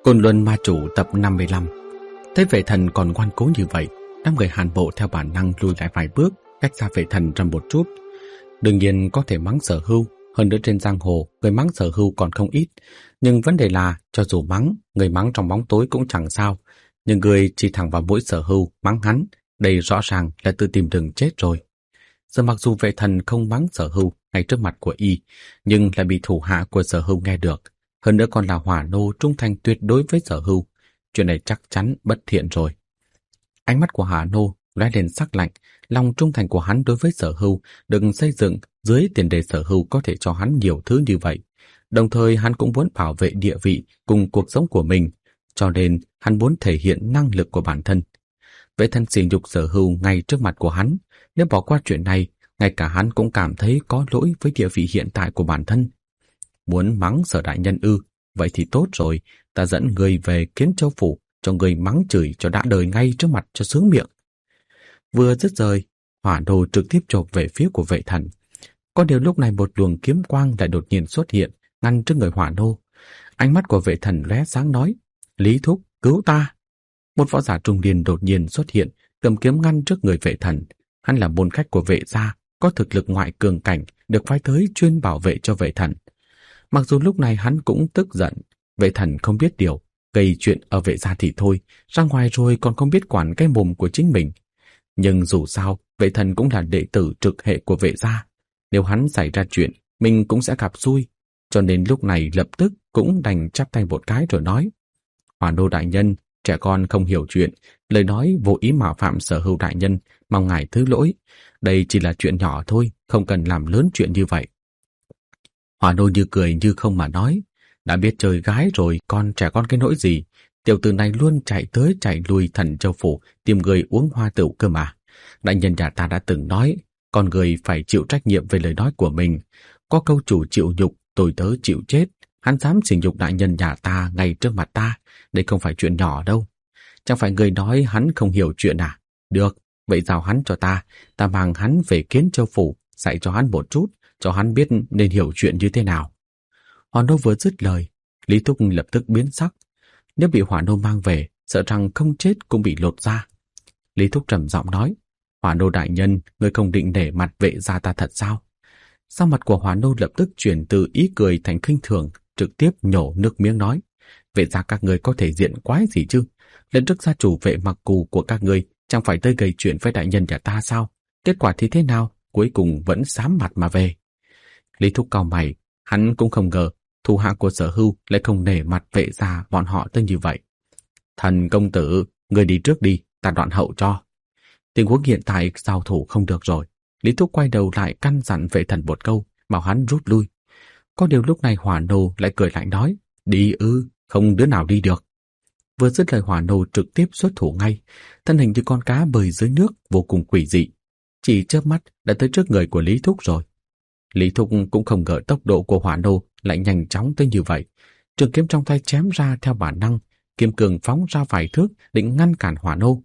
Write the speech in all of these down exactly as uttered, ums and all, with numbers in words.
Côn Luân Ma Chủ tập năm mươi lăm. Thấy vệ thần còn ngoan cố như vậy, đám người Hàn Bộ theo bản năng lùi lại vài bước, cách xa vệ thần ra một chút. Đương nhiên có thể mắng Sở Hưu, hơn nữa trên giang hồ người mắng Sở Hưu còn không ít, nhưng vấn đề là cho dù mắng, người mắng trong bóng tối cũng chẳng sao, nhưng người chỉ thẳng vào mũi Sở Hưu mắng hắn, đây rõ ràng là tự tìm đường chết rồi. Giờ mặc dù vệ thần không mắng Sở Hưu ngay trước mặt của y, nhưng lại bị thủ hạ của Sở Hưu nghe được. Hơn nữa còn là hỏa nô trung thành tuyệt đối với Sở Hưu, chuyện này chắc chắn bất thiện rồi. Ánh mắt của Hà Nô lóe lên sắc lạnh, lòng trung thành của hắn đối với Sở Hưu đừng xây dựng dưới tiền đề Sở Hưu có thể cho hắn nhiều thứ như vậy. Đồng thời hắn cũng muốn bảo vệ địa vị cùng cuộc sống của mình, cho nên hắn muốn thể hiện năng lực của bản thân. Vệ thần sỉ nhục Sở Hưu ngay trước mặt của hắn, nếu bỏ qua chuyện này, ngay cả hắn cũng cảm thấy có lỗi với địa vị hiện tại của bản thân. Muốn mắng Sở đại nhân ư? Vậy thì tốt rồi, ta dẫn người về Kiến Châu phủ, cho người mắng chửi cho đã đời ngay trước mặt cho sướng miệng. Vừa dứt rời, hỏa đồ trực tiếp chộp về phía của vệ thần. Có điều lúc này một luồng kiếm quang lại đột nhiên xuất hiện, ngăn trước người hỏa nô. Ánh mắt của vệ thần lóe sáng nói: Lý thúc, cứu ta! Một võ giả trung niên đột nhiên xuất hiện, cầm kiếm ngăn trước người vệ thần. Hắn là môn khách của vệ gia, có thực lực ngoại cường cảnh, được phái tới chuyên bảo vệ cho vệ thần. Mặc dù lúc này hắn cũng tức giận, vệ thần không biết điều, gây chuyện ở vệ gia thì thôi, ra ngoài rồi còn không biết quản cái mồm của chính mình. Nhưng dù sao, vệ thần cũng là đệ tử trực hệ của vệ gia. Nếu hắn xảy ra chuyện, mình cũng sẽ gặp xui. Cho nên lúc này lập tức cũng đành chắp tay một cái rồi nói: Hỏa nô đại nhân, trẻ con không hiểu chuyện, lời nói vô ý mạo phạm Sở Hưu đại nhân, mong ngài thứ lỗi. Đây chỉ là chuyện nhỏ thôi, không cần làm lớn chuyện như vậy. Hỏa nô như cười như không mà nói: Đã biết chơi gái rồi, con trẻ con cái nỗi gì? Tiểu tử này luôn chạy tới chạy lui Thần Châu phủ tìm người uống hoa tửu cơ mà. Đại nhân nhà ta đã từng nói, con người phải chịu trách nhiệm về lời nói của mình. Có câu chủ chịu nhục, tôi tớ chịu chết. Hắn dám sỉ nhục đại nhân nhà ta ngay trước mặt ta, đây không phải chuyện nhỏ đâu. Chẳng phải người nói hắn không hiểu chuyện à? Được, vậy giao hắn cho ta, ta mang hắn về Kiến Châu phủ, dạy cho hắn một chút, cho hắn biết nên hiểu chuyện như thế nào. Hỏa nô vừa dứt lời, Lý Thúc lập tức biến sắc. Nếu bị hỏa nô mang về, sợ rằng không chết cũng bị lột da. Lý Thúc trầm giọng nói: Hỏa nô đại nhân, ngươi không định để mặt vệ gia ta thật sao? Sau mặt của hỏa nô lập tức chuyển từ ý cười thành khinh thường, trực tiếp nhổ nước miếng nói: Vệ gia các ngươi có thể diện quái gì chứ? Lần trước gia chủ Vệ Mặc Cù của các ngươi chẳng phải tới gây chuyện với đại nhân nhà ta sao? Kết quả thì thế nào? Cuối cùng vẫn xám mặt mà về. Lý Thúc cau mày, hắn cũng không ngờ thủ hạ của Sở Hưu lại không nể mặt vệ gia bọn họ tới như vậy. Thần công tử, người đi trước đi, ta đoạn hậu cho. Tình huống hiện tại giao thủ không được rồi. Lý Thúc quay đầu lại căn dặn vệ thần một câu, bảo hắn rút lui. Có điều lúc này hỏa nô lại cười lạnh nói: Đi ư, không đứa nào đi được. Vừa dứt lời hỏa nô trực tiếp xuất thủ ngay, thân hình như con cá bơi dưới nước vô cùng quỷ dị. Chỉ chớp mắt đã tới trước người của Lý Thúc rồi. Lý Thúc cũng không ngờ tốc độ của hỏa nô lại nhanh chóng tới như vậy. Trường kiếm trong tay chém ra theo bản năng, kiếm cường phóng ra vài thước định ngăn cản hỏa nô.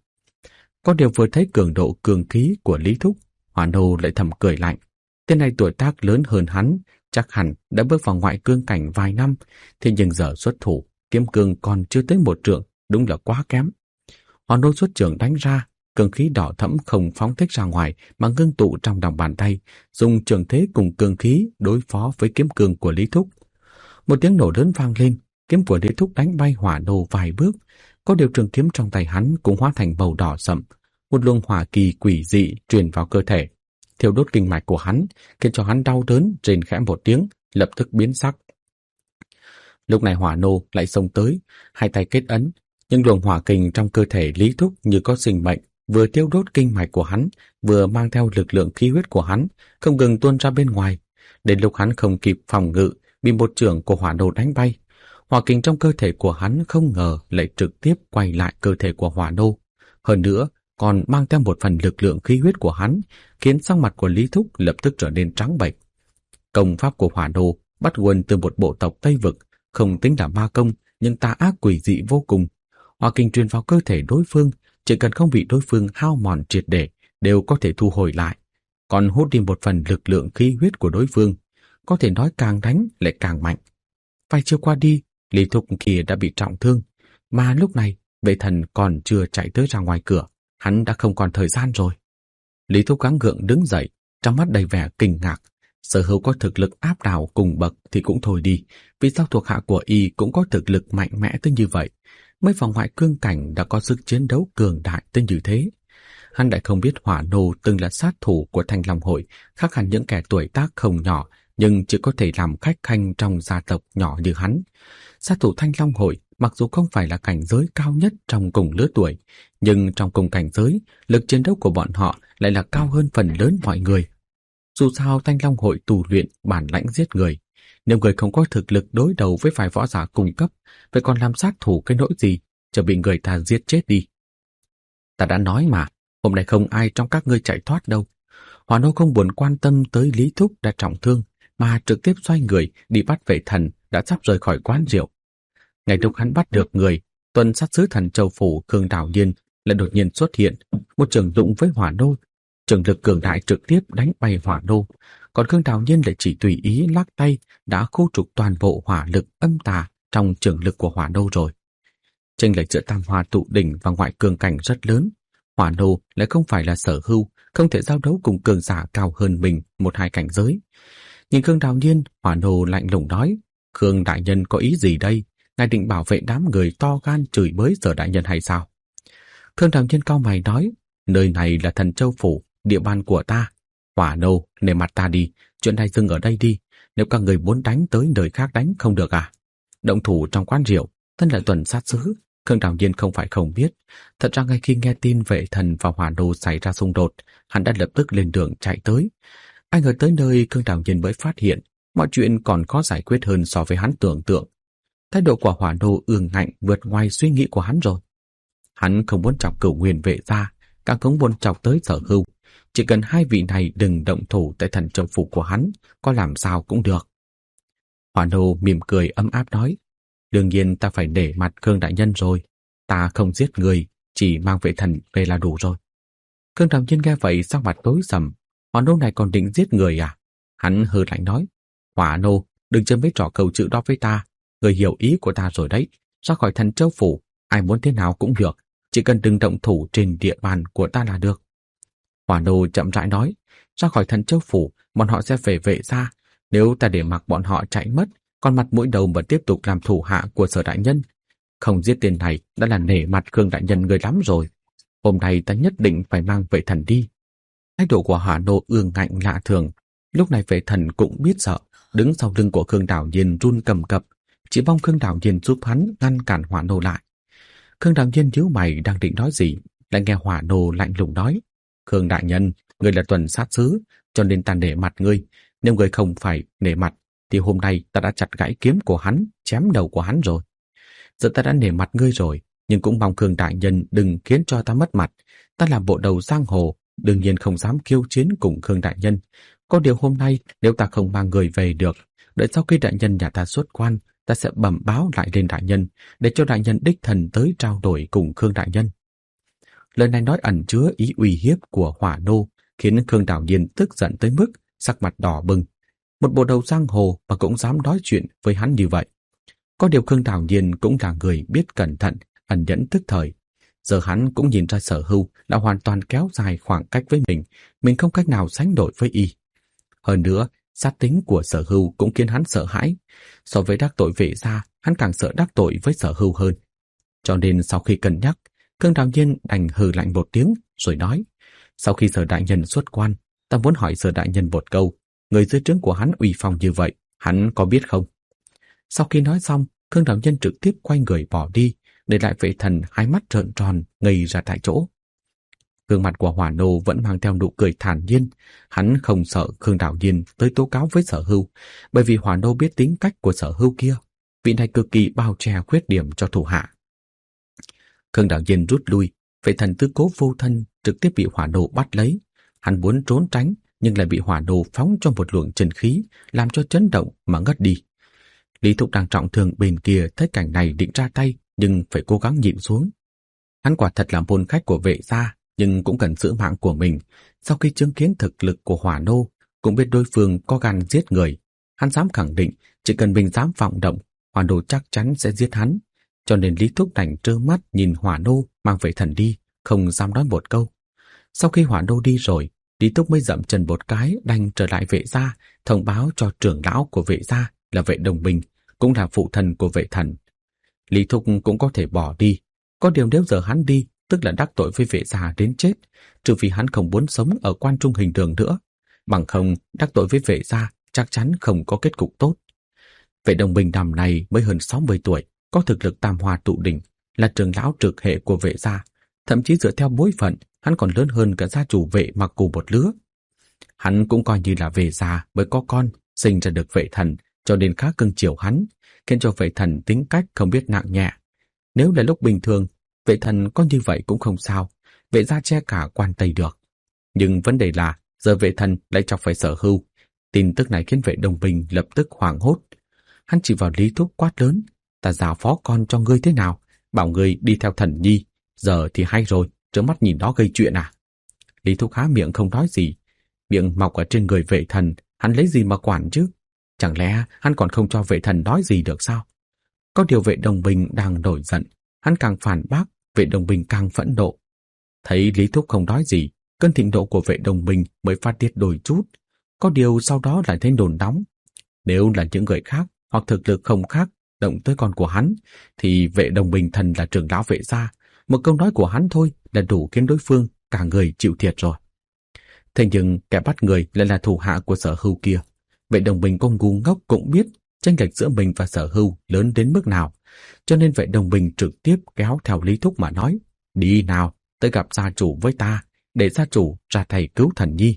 Có điều vừa thấy cường độ cường khí của Lý Thúc, hỏa nô lại thầm cười lạnh. Tên này tuổi tác lớn hơn hắn, chắc hẳn đã bước vào ngoại cương cảnh vài năm, thế nhưng giờ xuất thủ, kiếm cường còn chưa tới một trượng, đúng là quá kém. Hỏa nô xuất trường đánh ra, cường khí đỏ thẫm không phóng thích ra ngoài mà ngưng tụ trong lòng bàn tay, dùng trường thế cùng cường khí đối phó với kiếm cường của Lý Thúc. Một tiếng nổ lớn vang lên, kiếm của Lý Thúc đánh bay hỏa nô vài bước. Có điều trường kiếm trong tay hắn cũng hóa thành màu đỏ sậm, một luồng hỏa kỳ quỷ dị truyền vào cơ thể, thiêu đốt kinh mạch của hắn, khiến cho hắn đau đớn, rên khẽ một tiếng, lập tức biến sắc. Lúc này hỏa nô lại xông tới, hai tay kết ấn, nhưng luồng hỏa kình trong cơ thể Lý Thúc như có sinh mệnh, vừa tiêu đốt kinh mạch của hắn, vừa mang theo lực lượng khí huyết của hắn, không ngừng tuôn ra bên ngoài. Đến lúc hắn không kịp phòng ngự, bị một chưởng của hỏa nô đánh bay. Hỏa kình trong cơ thể của hắn không ngờ lại trực tiếp quay lại cơ thể của hỏa nô. Hơn nữa, còn mang theo một phần lực lượng khí huyết của hắn, khiến sắc mặt của Lý Thúc lập tức trở nên trắng bệch. Công pháp của hỏa nô bắt nguồn từ một bộ tộc Tây Vực, không tính là ma công, nhưng tà ác quỷ dị vô cùng. Hỏa kình truyền vào cơ thể đối phương, chỉ cần không bị đối phương hao mòn triệt để, đều có thể thu hồi lại. Còn hút đi một phần lực lượng khí huyết của đối phương, có thể nói càng đánh lại càng mạnh. Vài chiêu qua đi, Lý Thúc kia đã bị trọng thương, Mà lúc này, vệ thần còn chưa chạy tới ra ngoài cửa, hắn đã không còn thời gian rồi. Lý Thúc gắng gượng đứng dậy, trong mắt đầy vẻ kinh ngạc. Sở Hữu có thực lực áp đảo cùng bậc thì cũng thôi đi, vì sao thuộc hạ của y cũng có thực lực mạnh mẽ tới như vậy? Mới vào ngoại cương cảnh đã có sức chiến đấu cường đại tới như thế. Hắn lại không biết Hỏa Nô từng là sát thủ của Thanh Long Hội, khác hẳn những kẻ tuổi tác không nhỏ, nhưng chỉ có thể làm khách khanh trong gia tộc nhỏ như hắn. Sát thủ Thanh Long Hội mặc dù không phải là cảnh giới cao nhất trong cùng lứa tuổi, nhưng trong cùng cảnh giới, lực chiến đấu của bọn họ lại là cao hơn phần lớn mọi người. Dù sao Thanh Long Hội tù luyện bản lãnh giết người, nếu người không có thực lực đối đầu với vài võ giả cung cấp, vậy còn làm sát thủ cái nỗi gì, chờ bị người ta giết chết đi. Ta đã nói mà, hôm nay không ai trong các ngươi chạy thoát đâu. Hỏa Nô không buồn quan tâm tới Lý Thúc đã trọng thương, mà trực tiếp xoay người đi bắt vệ thần đã sắp rời khỏi quán rượu. Ngày lúc hắn bắt được người, tuần sát sứ thần Châu Phủ Khương Đào Nhiên lại đột nhiên xuất hiện, một trường dụng với Hỏa Nô. Trường lực cường đại trực tiếp đánh bay Hỏa Nô, còn Khương Đào Nhiên lại chỉ tùy ý lắc tay đã khu trục toàn bộ hỏa lực âm tà trong trường lực của Hỏa Nô rồi. Chênh lệch giữa tam hoa tụ đỉnh và ngoại cường cảnh rất lớn. Hỏa Nô lại không phải là Sở Hưu, không thể giao đấu cùng cường giả cao hơn mình một hai cảnh giới. Nhìn Khương Đào Nhiên, Hỏa Nô lạnh lùng nói: Khương đại nhân có ý gì đây? Ngài định bảo vệ đám người to gan chửi bới Sở đại nhân hay sao? Khương Đào Nhiên cau mày nói: nơi này là Thần Châu Phủ, địa bàn của ta. Hỏa Nô, nể mặt ta đi, chuyện này dừng ở đây đi. Nếu các người muốn đánh tới nơi khác đánh không được à? Động thủ trong quán rượu, thân là tuần sát sứ. Khương Đào Nhiên không phải không biết. Thật ra ngay khi nghe tin vệ thần và Hỏa Nô xảy ra xung đột, hắn đã lập tức lên đường chạy tới. Ai ngờ tới nơi, Khương Đào Nhiên mới phát hiện mọi chuyện còn khó giải quyết hơn so với hắn tưởng tượng. Thái độ của Hỏa Nô ương ngạnh vượt ngoài suy nghĩ của hắn rồi. Hắn không muốn chọc Cửu Nguyên vệ gia, càng không muốn chọc tới Sở Hưu. Chỉ cần hai vị này đừng động thủ tại Thần Châu Phủ của hắn, có làm sao cũng được. Hỏa Nô mỉm cười ấm áp nói: đương nhiên ta phải để mặt Khương đại nhân rồi. Ta không giết người, chỉ mang vệ thần về là đủ rồi. Khương Đào Nhiên nghe vậy sắc mặt tối sầm. Hỏa Nô này còn định giết người à? Hắn hừ lạnh nói: Hỏa Nô, đừng chơi mấy trò cầu chữ đó với ta. Người hiểu ý của ta rồi đấy. Ra khỏi Thần Châu Phủ, ai muốn thế nào cũng được, chỉ cần đừng động thủ trên địa bàn của ta là được. Hỏa Nô chậm rãi nói: ra khỏi Thần Châu Phủ, bọn họ sẽ về vệ gia. Nếu ta để mặc bọn họ chạy mất, còn mặt mũi đầu mà tiếp tục làm thủ hạ của Sở đại nhân, không giết tiền này đã là nể mặt Khương đại nhân người lắm rồi. Hôm nay ta nhất định phải mang vệ thần đi. Thái độ của Hỏa Nô ương ngạnh lạ thường. Lúc này vệ thần cũng biết sợ, đứng sau lưng của Khương Đào Nhiên run cầm cập, chỉ mong Khương Đào Nhiên giúp hắn ngăn cản Hỏa Nô lại. Khương Đào Nhiên nhíu mày đang định nói gì, lại nghe Hỏa Nô lạnh lùng nói: Khương đại nhân, người là tuần sát sứ, cho nên ta nể mặt ngươi. Nếu người không phải nể mặt, thì hôm nay ta đã chặt gãy kiếm của hắn, chém đầu của hắn rồi. Giờ ta đã nể mặt ngươi rồi, nhưng cũng mong Khương đại nhân đừng khiến cho ta mất mặt. Ta là bộ đầu giang hồ, đương nhiên không dám khiêu chiến cùng Khương đại nhân. Có điều hôm nay nếu ta không mang người về được, đợi sau khi đại nhân nhà ta xuất quan, ta sẽ bẩm báo lại lên đại nhân, để cho đại nhân đích thần tới trao đổi cùng Khương đại nhân. Lời này nói ẩn chứa ý uy hiếp của Hỏa Nô, khiến Khương Đào Nhiên tức giận tới mức sắc mặt đỏ bừng. Một bộ đầu giang hồ mà cũng dám nói chuyện với hắn như vậy. Có điều Khương Đào Nhiên cũng là người biết cẩn thận, ẩn nhẫn tức thời. Giờ hắn cũng nhìn ra Sở Hưu đã hoàn toàn kéo dài khoảng cách với mình, mình không cách nào sánh đổi với y. Hơn nữa, sát tính của Sở Hưu cũng khiến hắn sợ hãi. So với đắc tội vệ gia, hắn càng sợ đắc tội với Sở Hưu hơn. Cho nên sau khi cân nhắc, Khương Đào Nhiên đành hừ lạnh một tiếng rồi nói: sau khi Sở đại nhân xuất quan, ta muốn hỏi Sở đại nhân một câu, người dưới trướng của hắn uy phong như vậy, hắn có biết không? Sau khi nói xong, Khương Đào Nhiên trực tiếp quay người bỏ đi, để lại vệ thần hai mắt trợn tròn ngây ra tại chỗ. Gương mặt của Hỏa Nô vẫn mang theo nụ cười thản nhiên. Hắn không sợ Khương Đào Nhiên tới tố cáo với Sở Hưu, bởi vì Hỏa Nô biết tính cách của Sở Hưu kia, vị này cực kỳ bao che khuyết điểm cho thủ hạ. Khương Đào Nhiên rút lui, vệ thần tứ cố vô thân trực tiếp bị Hỏa Nô bắt lấy. Hắn muốn trốn tránh, nhưng lại bị Hỏa Nô phóng cho một luồng chân khí, làm cho chấn động mà ngất đi. Lý Thúc đang trọng thương bên kia thấy cảnh này định ra tay, nhưng phải cố gắng nhịn xuống. Hắn quả thật là môn khách của vệ gia, nhưng cũng cần giữ mạng của mình. Sau khi chứng kiến thực lực của Hỏa Nô, cũng biết đối phương có gan giết người, hắn dám khẳng định chỉ cần mình dám vọng động, Hỏa Nô chắc chắn sẽ giết hắn. cho nên Lý Thúc đành trơ mắt nhìn Hỏa Nô mang vệ thần đi, không dám nói một câu. Sau khi Hỏa Nô đi rồi, Lý Thúc mới dậm chân một cái đành trở lại vệ gia, thông báo cho trưởng lão của vệ gia là Vệ Đồng Bình, cũng là phụ thân của vệ thần. Lý Thúc cũng có thể bỏ đi, có điều nếu giờ hắn đi, tức là đắc tội với vệ gia đến chết, trừ phi hắn không muốn sống ở quan trung hình đường nữa, bằng không đắc tội với vệ gia chắc chắn không có kết cục tốt. Vệ Đồng Bình năm này mới hơn sáu mươi tuổi, có thực lực tam hoa tụ đỉnh, là trưởng lão trực hệ của vệ gia, thậm chí dựa theo bối phận, hắn còn lớn hơn cả gia chủ Vệ Mặc Cù một lứa. Hắn cũng coi như là vệ gia mới có con, sinh ra được vệ thần, cho nên khá cưng chiều hắn, khiến cho vệ thần tính cách không biết nặng nhẹ. Nếu là lúc bình thường, vệ thần có như vậy cũng không sao, vệ gia che cả quan Tây được. Nhưng vấn đề là giờ vệ thần lại chọc phải Sở Hưu. Tin tức này khiến Vệ Đồng Bình lập tức hoảng hốt. Hắn chỉ vào Lý Thúc quát lớn: "Ta giao phó con cho ngươi thế nào? Bảo ngươi đi theo thần nhi, giờ thì hay rồi, trớ mắt nhìn nó gây chuyện à?" Lý Thúc há miệng không nói gì. Miệng mọc ở trên người vệ thần, hắn lấy gì mà quản chứ? Chẳng lẽ hắn còn không cho vệ thần nói gì được sao? Có điều Vệ Đồng Bình đang nổi giận, hắn càng phản bác, Vệ Đồng Bình càng phẫn nộ. Thấy Lý Thúc không nói gì, cơn thịnh nộ của Vệ Đồng Bình mới phát tiết đôi chút. Có điều sau đó lại thấy đồn nóng. Nếu là những người khác hoặc thực lực không khác động tới con của hắn, thì Vệ Đồng Bình thần là trưởng lão vệ gia, một câu nói của hắn thôi là đủ khiến đối phương cả người chịu thiệt rồi. Thế nhưng kẻ bắt người lại là thủ hạ của Sở Hưu kia. Vệ Đồng Bình con ngu ngốc cũng biết chênh lệch giữa mình và Sở Hưu lớn đến mức nào, cho nên Vệ Đồng Bình trực tiếp kéo theo Lý Thúc mà nói: "Đi nào, tới gặp gia chủ với ta, để gia chủ ra thầy cứu thần nhi."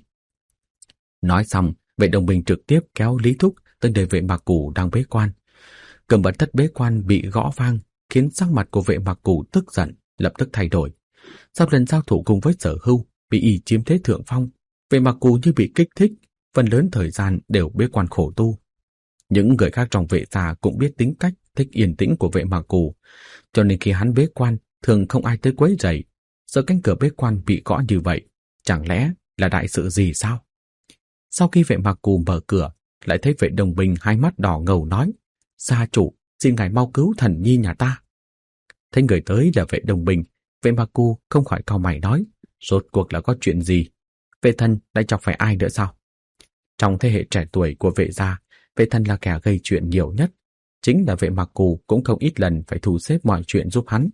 Nói xong, Vệ Đồng Bình trực tiếp kéo Lý Thúc tới nơi Vệ Mặc Cù đang bế quan. Cẩm Bật Thất bế quan bị gõ vang, khiến sắc mặt của Vệ Mặc Cù tức giận, lập tức thay đổi. Sau lần giao thủ cùng với Sở Hưu, bị y chiếm thế thượng phong, Vệ Mặc Cù như bị kích thích, phần lớn thời gian đều bế quan khổ tu. Những người khác trong vệ gia cũng biết tính cách thích yên tĩnh của Vệ Mặc Cù, cho nên khi hắn bế quan, thường không ai tới quấy rầy. Giờ cánh cửa bế quan bị gõ như vậy, chẳng lẽ là đại sự gì sao? Sau khi Vệ Mặc Cù mở cửa, lại thấy Vệ Đồng Bình hai mắt đỏ ngầu nói: "Gia chủ, xin ngài mau cứu thần nhi nhà ta." Thấy người tới là Vệ Đồng Bình, Vệ Mặc Cù không khỏi cau mày nói: "Rốt cuộc là có chuyện gì? Vệ thần lại chọc phải ai nữa sao?" Trong thế hệ trẻ tuổi của vệ gia, vệ thần là kẻ gây chuyện nhiều nhất. Chính là Vệ Mặc Cù cũng không ít lần phải thu xếp mọi chuyện giúp hắn.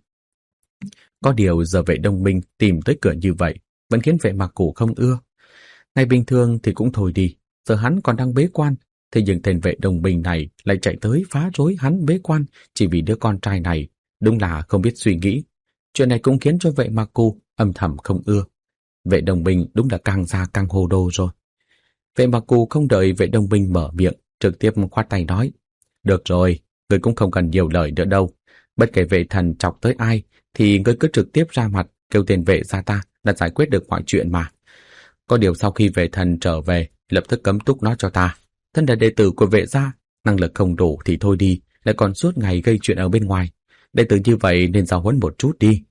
Có điều giờ Vệ Đồng Bình tìm tới cửa như vậy vẫn khiến Vệ Mặc Cù không ưa. Ngày bình thường thì cũng thôi đi, giờ hắn còn đang bế quan, thế nhưng tên Vệ Đồng Bình này lại chạy tới phá rối hắn bế quan chỉ vì đứa con trai này, đúng là không biết suy nghĩ. Chuyện này cũng khiến cho Vệ Mặc Cù âm thầm không ưa. Vệ Đồng Bình đúng là càng già càng hồ đồ rồi. Vệ Mặc Cù không đợi Vệ Đồng Bình mở miệng, trực tiếp khoát tay nói: "Được rồi, ngươi cũng không cần nhiều lời nữa đâu. Bất kể vệ thần chọc tới ai, thì ngươi cứ trực tiếp ra mặt kêu tên vệ gia ta là giải quyết được mọi chuyện mà. Có điều sau khi vệ thần trở về, lập tức cấm túc nó cho ta. Thân là đệ tử của vệ gia, năng lực không đủ thì thôi đi, lại còn suốt ngày gây chuyện ở bên ngoài. Đệ tử như vậy nên giáo huấn một chút đi."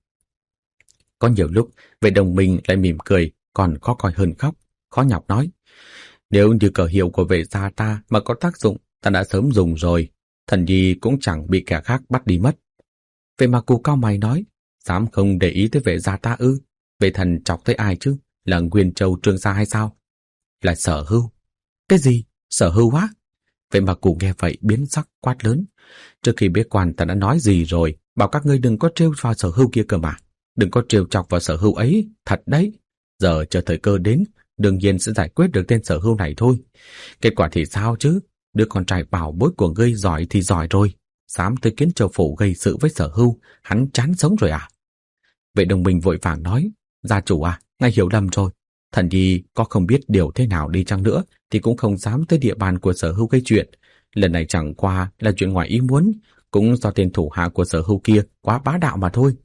Có nhiều lúc, Vệ Đồng Bình lại mỉm cười, còn khó coi hơn khóc, khó nhọc nói: "Nếu như cờ hiệu của vệ gia ta mà có tác dụng, ta đã sớm dùng rồi. Thần nhi cũng chẳng bị kẻ khác bắt đi mất." Vệ Mặc Cù cau mày nói: "Dám không để ý tới vệ gia ta ư? Vệ thần chọc tới ai chứ? Là Nguyên Châu Trương gia hay sao?" "Là Sở Hưu." "Cái gì? Sở Hưu á?" Vệ Mặc Cù nghe vậy biến sắc quát lớn: "Trước khi bế quan ta đã nói gì rồi, bảo các ngươi đừng có trêu vào Sở Hưu kia cơ mà. Đừng có trêu chọc vào Sở Hưu ấy, thật đấy. Giờ chờ thời cơ đến, đương nhiên sẽ giải quyết được tên Sở Hưu này thôi. Kết quả thì sao chứ? Đứa con trai bảo bối của ngươi giỏi thì giỏi rồi, dám tới Kiến Châu phủ gây sự với Sở Hưu, hắn chán sống rồi à?" Vệ Đồng Bình vội vàng nói: "Gia chủ à, ngài hiểu lầm rồi. Thần nhi có không biết điều thế nào đi chăng nữa thì cũng không dám tới địa bàn của Sở Hưu gây chuyện. Lần này chẳng qua là chuyện ngoài ý muốn, cũng do tên thủ hạ của Sở Hưu kia quá bá đạo mà thôi."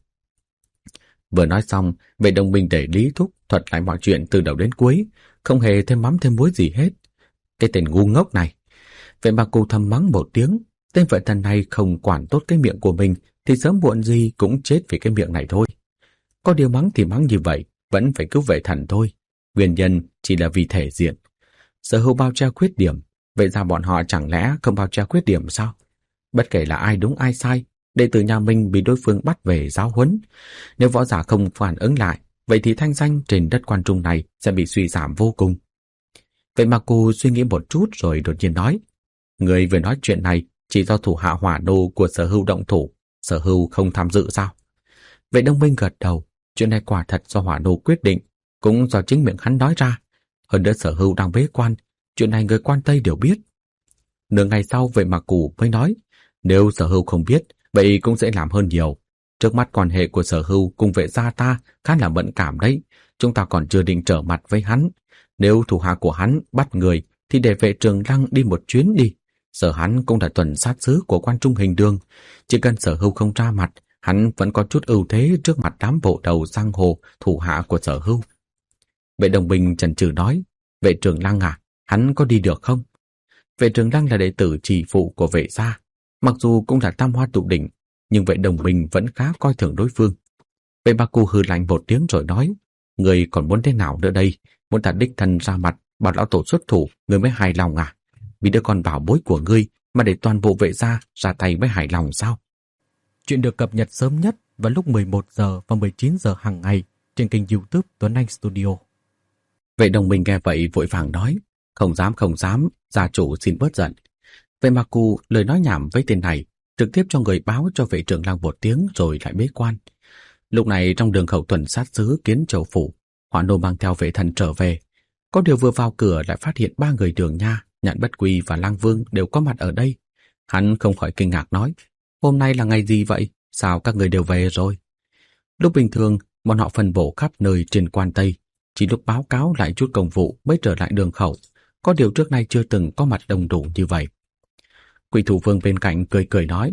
Vừa nói xong, Vệ Đồng Bình để Lý Thúc thuật lại mọi chuyện từ đầu đến cuối, không hề thêm mắm thêm muối gì hết. Cái tên ngu ngốc này. Vệ Mặc Cù thầm mắng một tiếng, tên vệ thần này không quản tốt cái miệng của mình thì sớm muộn gì cũng chết vì cái miệng này thôi. Có điều mắng thì mắng như vậy, vẫn phải cứu vệ thần thôi. Nguyên nhân chỉ là vì thể diện. Sở Hưu bao che khuyết điểm, vậy ra bọn họ chẳng lẽ không bao che khuyết điểm sao? Bất kể là ai đúng ai sai, đệ tử nhà mình bị đối phương bắt về giáo huấn. Nếu võ giả không phản ứng lại, vậy thì thanh danh trên đất Quan Trung này sẽ bị suy giảm vô cùng. Vậy mà cô suy nghĩ một chút rồi đột nhiên nói, người vừa nói chuyện này chỉ do thủ hạ Hỏa Nô của Sở Hưu động thủ, Sở Hưu không tham dự sao? Vệ Đông Minh gật đầu, chuyện này quả thật do Hỏa Nô quyết định, cũng do chính miệng hắn nói ra. Hơn nữa Sở Hưu đang bế quan, chuyện này người quan Tây đều biết. Nửa ngày sau Vệ Mặc Cù mới nói, nếu Sở Hưu không biết, vậy cũng dễ làm hơn nhiều. Trước mắt quan hệ của Sở Hưu cùng vệ gia ta khá là mẫn cảm đấy, chúng ta còn chưa định trở mặt với hắn. Nếu thủ hạ của hắn bắt người thì để vệ Trường Lăng đi một chuyến đi. Sở hắn cũng là tuần sát sứ của Quan Trung Hình Đường, chỉ cần Sở Hưu không ra mặt, hắn vẫn có chút ưu thế trước mặt đám bộ đầu giang hồ thủ hạ của Sở Hưu. Vệ Đồng Bình chần chừ nói, vệ Trường Lăng à, hắn có đi được không? Vệ Trường Lăng là đệ tử chỉ phụ của vệ gia, mặc dù cũng là tam hoa tụ đỉnh, nhưng vệ Đồng Bình vẫn khá coi thường đối phương. Vệ Ba Cu hừ lạnh một tiếng rồi nói, người còn muốn thế nào nữa đây? Muốn ta đích thân ra mặt bảo lão tổ xuất thủ, người mới hài lòng à? Vì đứa con bảo bối của ngươi mà để toàn bộ vệ gia ra tay mới hài lòng sao? Chuyện được cập nhật sớm nhất vào lúc mười một giờ và mười chín giờ hàng ngày trên kênh YouTube Tuấn Anh Studio. Vệ Đồng Bình nghe vậy vội vàng nói, không dám không dám, gia chủ xin bớt giận. Vệ Mặc Cù lời nói nhảm với tên này, trực tiếp cho người báo cho vệ Trường Lăng một tiếng rồi lại bế quan. Lúc này trong đường khẩu tuần sát sứ Kiến Châu phủ, Hỏa Nô mang theo vệ thần trở về. Có điều vừa vào cửa lại phát hiện ba người Đường Nha, Nhạn Bất Quy và Lang Vương đều có mặt ở đây. Hắn không khỏi kinh ngạc nói, hôm nay là ngày gì vậy? Sao các người đều về rồi? Lúc bình thường, bọn họ phân bổ khắp nơi trên quan Tây, chỉ lúc báo cáo lại chút công vụ mới trở lại đường khẩu. Có điều trước nay chưa từng có mặt đông đủ như vậy. Quỷ Thủ Vương bên cạnh cười cười nói,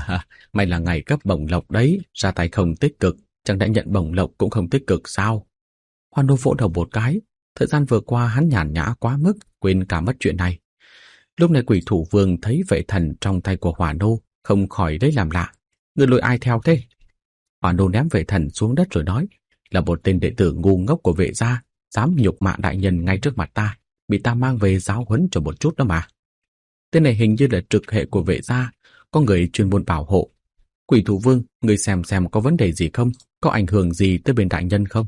mày là ngày cấp bổng lộc đấy, ra tay không tích cực, chẳng đã nhận bổng lộc cũng không tích cực sao? Hoan Nô vỗ đầu một cái, thời gian vừa qua hắn nhàn nhã quá mức, quên cả mất chuyện này. Lúc này Quỷ Thủ Vương thấy vệ thần trong tay của Hỏa Nô, không khỏi lấy làm lạ. Người lôi ai theo thế? Hỏa Nô ném vệ thần xuống đất rồi nói, là một tên đệ tử ngu ngốc của vệ gia, dám nhục mạ đại nhân ngay trước mặt ta, bị ta mang về giáo huấn cho một chút đó mà. Tên này hình như là trực hệ của vệ gia, có người chuyên môn bảo hộ. Quỷ Thủ Vương, người xem xem có vấn đề gì không, có ảnh hưởng gì tới bên đại nhân không?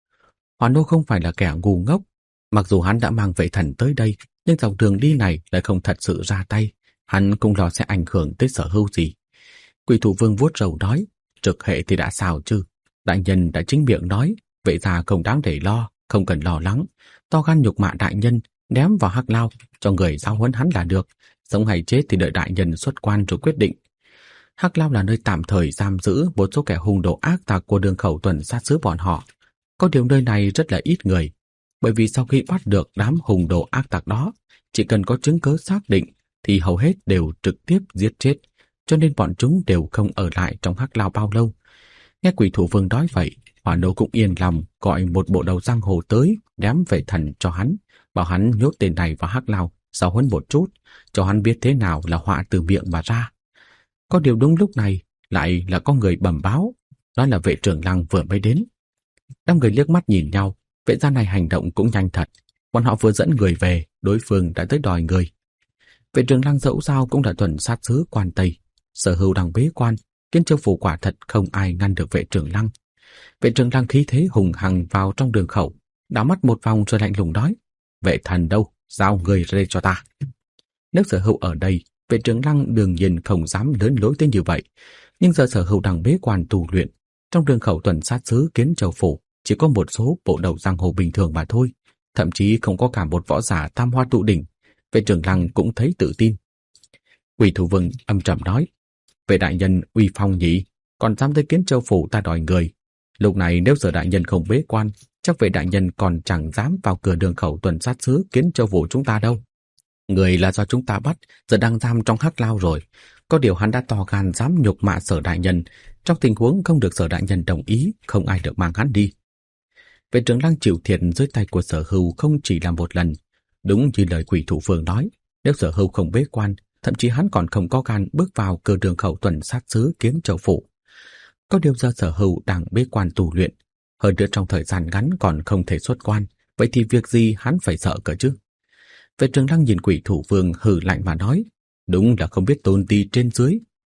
Hỏa Nô không phải là kẻ ngu ngốc, mặc dù hắn đã mang vệ thần tới đây, nhưng dọc đường đi này lại không thật sự ra tay, hắn cũng lo sẽ ảnh hưởng tới Sở Hưu gì. Quỷ Thủ Vương vuốt râu nói, trực hệ thì đã sao chứ, đại nhân đã chính miệng nói, vệ gia không đáng để lo, không cần lo lắng, to gan nhục mạ đại nhân, ném vào hắc lao, cho người giáo huấn hắn là được, sống hay chết thì đợi đại nhân xuất quan rồi quyết định. Hắc lao là nơi tạm thời giam giữ một số kẻ hung đồ ác tặc của đường khẩu tuần sát sứ bọn họ. Có điều nơi này rất là ít người, bởi vì sau khi bắt được đám hung đồ ác tặc đó, chỉ cần có chứng cứ xác định thì hầu hết đều trực tiếp giết chết, cho nên bọn chúng đều không ở lại trong hắc lao bao lâu. Nghe Quỷ Thủ Vương nói vậy, Hỏa Nô cũng yên lòng gọi một bộ đầu giang hồ tới đám vệ thần cho hắn, bảo hắn nhốt tên này vào hắc lao, giáo huấn một chút, cho hắn biết thế nào là họa từ miệng mà ra. Có điều đúng lúc này lại là có người bẩm báo, đó là vệ Trường Lăng vừa mới đến. Đám người liếc mắt nhìn nhau, vệ gia này hành động cũng nhanh thật, bọn họ vừa dẫn người về, đối phương đã tới đòi người. Vệ Trường Lăng dẫu sao cũng là tuần sát sứ quan Tây, Sở Hưu đang bế quan, Kiến Châu phủ quả thật không ai ngăn được vệ Trường Lăng. Vệ Trường Lăng khí thế hùng hằng vào trong đường khẩu, đảo mắt một vòng rồi lạnh lùng nói, vệ thần đâu, giao người ra đây cho ta. Nếu Sở Hưu ở đây, vệ Trường Lăng đương nhiên không dám lớn lối tới như vậy, nhưng giờ Sở Hưu đang bế quan tu luyện, trong đường khẩu tuần sát sứ Kiến Châu phủ chỉ có một số bộ đầu giang hồ bình thường mà thôi, thậm chí không có cả một võ giả tam hoa tụ đỉnh. Vệ Trường Lăng cũng thấy tự tin. Quỷ Thủ Vương âm trầm nói, vệ đại nhân uy phong nhỉ, còn dám tới Kiến Châu phủ ta đòi người. Lúc này nếu giờ đại nhân không bế quan, chắc vệ đại nhân còn chẳng dám vào cửa đường khẩu tuần sát sứ Kiến Châu phủ chúng ta đâu. Người là do chúng ta bắt, giờ đang giam trong hắc lao rồi. Có điều hắn đã to gan dám nhục mạ Sở đại nhân, trong tình huống không được Sở đại nhân đồng ý, không ai được mang hắn đi. Vệ Trường Lăng chịu thiệt dưới tay của Sở Hưu không chỉ là một lần. Đúng như lời Quỷ Thủ Vương nói, nếu Sở Hưu không bế quan, thậm chí hắn còn không có gan bước vào cửa đường khẩu tuần sát sứ Kiến Châu phủ. Có điều giờ Sở Hưu đang bế quan tu luyện, hơn nữa trong thời gian ngắn còn không thể xuất quan, vậy thì việc gì hắn phải sợ cơ chứ? Vệ Trường Lăng nhìn Quỷ Thủ Vương hừ lạnh mà nói, đúng là không biết tôn ti trên dưới,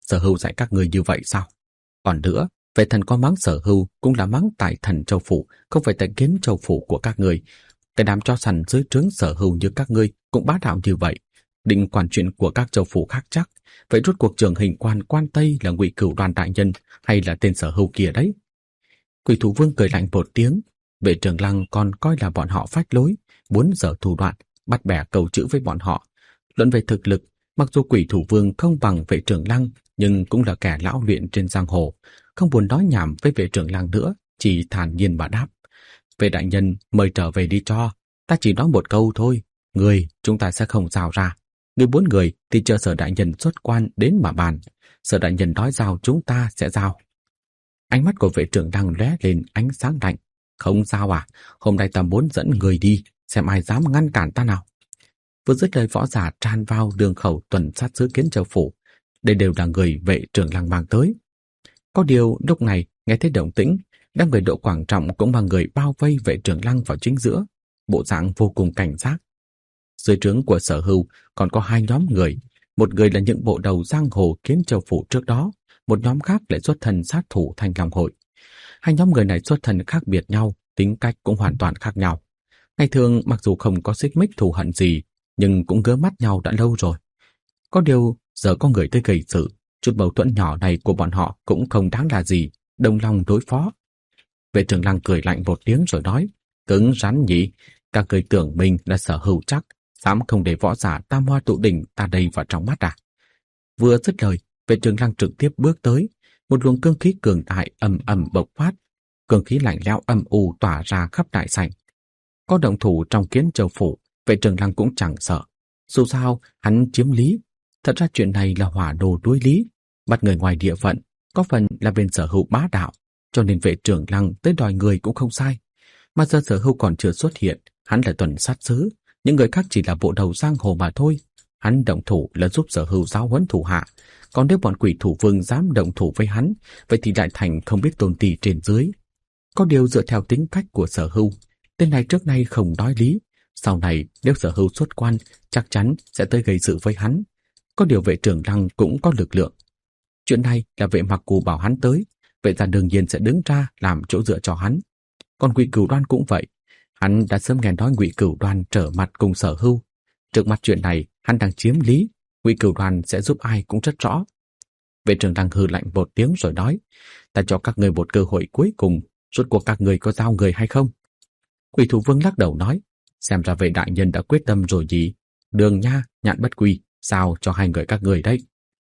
Sở Hưu dạy các người như vậy sao? Còn nữa, vệ thần có mắng Sở Hưu cũng là mắng tại Thần Châu Phủ, không phải tại Kiếm Châu Phủ của các người. Cái đám cho săn dưới trướng Sở Hưu như các ngươi cũng bá đạo như vậy, định quản chuyện của các châu phủ khác chắc. Vậy rốt cuộc trưởng hình quan quan Tây là Ngụy Cửu Đoan đại nhân hay là tên Sở Hưu kia đấy? Quỷ Thủ Vương cười lạnh một tiếng. Vệ Trường Lăng còn coi là bọn họ phách lối, muốn giở thủ đoạn bắt bẻ câu chữ với bọn họ. Luận về thực lực, mặc dù Quỷ Thủ Vương không bằng Vệ Trường Lăng, nhưng cũng là kẻ lão luyện trên giang hồ, không buồn nói nhảm với Vệ Trường Lăng nữa, chỉ thản nhiên mà đáp: Vệ đại nhân mời trở về đi cho, ta chỉ nói một câu thôi, người chúng ta sẽ không giao ra. Người bốn người thì chờ Sở đại nhân xuất quan đến mà bàn. Sở đại nhân nói giao chúng ta sẽ giao. Ánh mắt của Vệ Trường Lăng lóe lên ánh sáng lạnh. Không sao à, hôm nay ta muốn dẫn người đi, xem ai dám ngăn cản ta nào. Vừa dứt lời, võ giả tràn vào đường khẩu tuần sát giữ Kiến Châu Phủ. Đây đều là người Vệ Trường Lăng mang tới. Có điều lúc này nghe thấy động tĩnh, đám người Đỗ Quảng Trọng cũng mang người bao vây Vệ Trường Lăng vào chính giữa, bộ dạng vô cùng cảnh giác. Dưới trướng của Sở Hưu còn có hai nhóm người, một người là những bộ đầu giang hồ Kiến Châu Phủ trước đó, một nhóm khác lại xuất thân sát thủ Thanh Long Hội. Hai nhóm người này xuất thân khác biệt nhau, tính cách cũng hoàn toàn khác nhau. Ngày thường mặc dù không có xích mích thù hận gì, nhưng cũng ngớ mắt nhau đã lâu rồi. Có điều giờ có người tới gây sự, chút mâu thuẫn nhỏ này của bọn họ cũng không đáng là gì, đồng lòng đối phó. Vệ Trường Lăng cười lạnh một tiếng rồi nói: Cứng rắn nhỉ, các người tưởng mình là Sở Hưu chắc, dám không để võ giả Tam Hoa Tụ Đỉnh ta đây vào trong mắt à? Vừa dứt lời, Vệ Trường Lăng trực tiếp bước tới, một luồng cương khí cường đại ầm ầm bộc phát, cương khí lạnh lẽo âm u tỏa ra khắp đại sảnh. Có động thủ trong Kiến Châu Phủ, Vệ Trường Lăng cũng chẳng sợ. Dù sao, hắn chiếm lý. Thật ra chuyện này là hỏa đồ đối lý, bắt người ngoài địa phận, có phần là bên Sở Hưu bá đạo, cho nên Vệ Trường Lăng tới đòi người cũng không sai. Mà giờ Sở Hưu còn chưa xuất hiện, hắn là tuần sát sứ, những người khác chỉ là bộ đầu giang hồ mà thôi. Hắn động thủ là giúp Sở Hưu giáo huấn thủ hạ, còn nếu bọn Quỷ Thủ Vương dám động thủ với hắn, vậy thì đại thành không biết tôn ti trên dưới. Có điều dựa theo tính cách của Sở Hưu, tên này trước nay không nói lý, sau này nếu Sở Hưu xuất quan, chắc chắn sẽ tới gây sự với hắn. Có điều Vệ Trường Lăng cũng có lực lượng. Chuyện này là Vệ Mặc Cù bảo hắn tới, Vệ gia đương nhiên sẽ đứng ra làm chỗ dựa cho hắn. Còn Ngụy Cửu Đoan cũng vậy, hắn đã sớm nghe nói Ngụy Cửu Đoan trở mặt cùng Sở Hưu. Trước mặt chuyện này, hắn đang chiếm lý, Ngụy Cửu Đoan sẽ giúp ai cũng rất rõ. Vệ Trường Lăng hừ lạnh một tiếng rồi nói: Ta cho các người một cơ hội cuối cùng, rốt cuộc các người có giao người hay không? Quỷ Thủ Vương lắc đầu nói: Xem ra Vệ đại nhân đã quyết tâm rồi gì. Đường Nha, Nhạn Bất Quy, sao cho hai người các người đấy.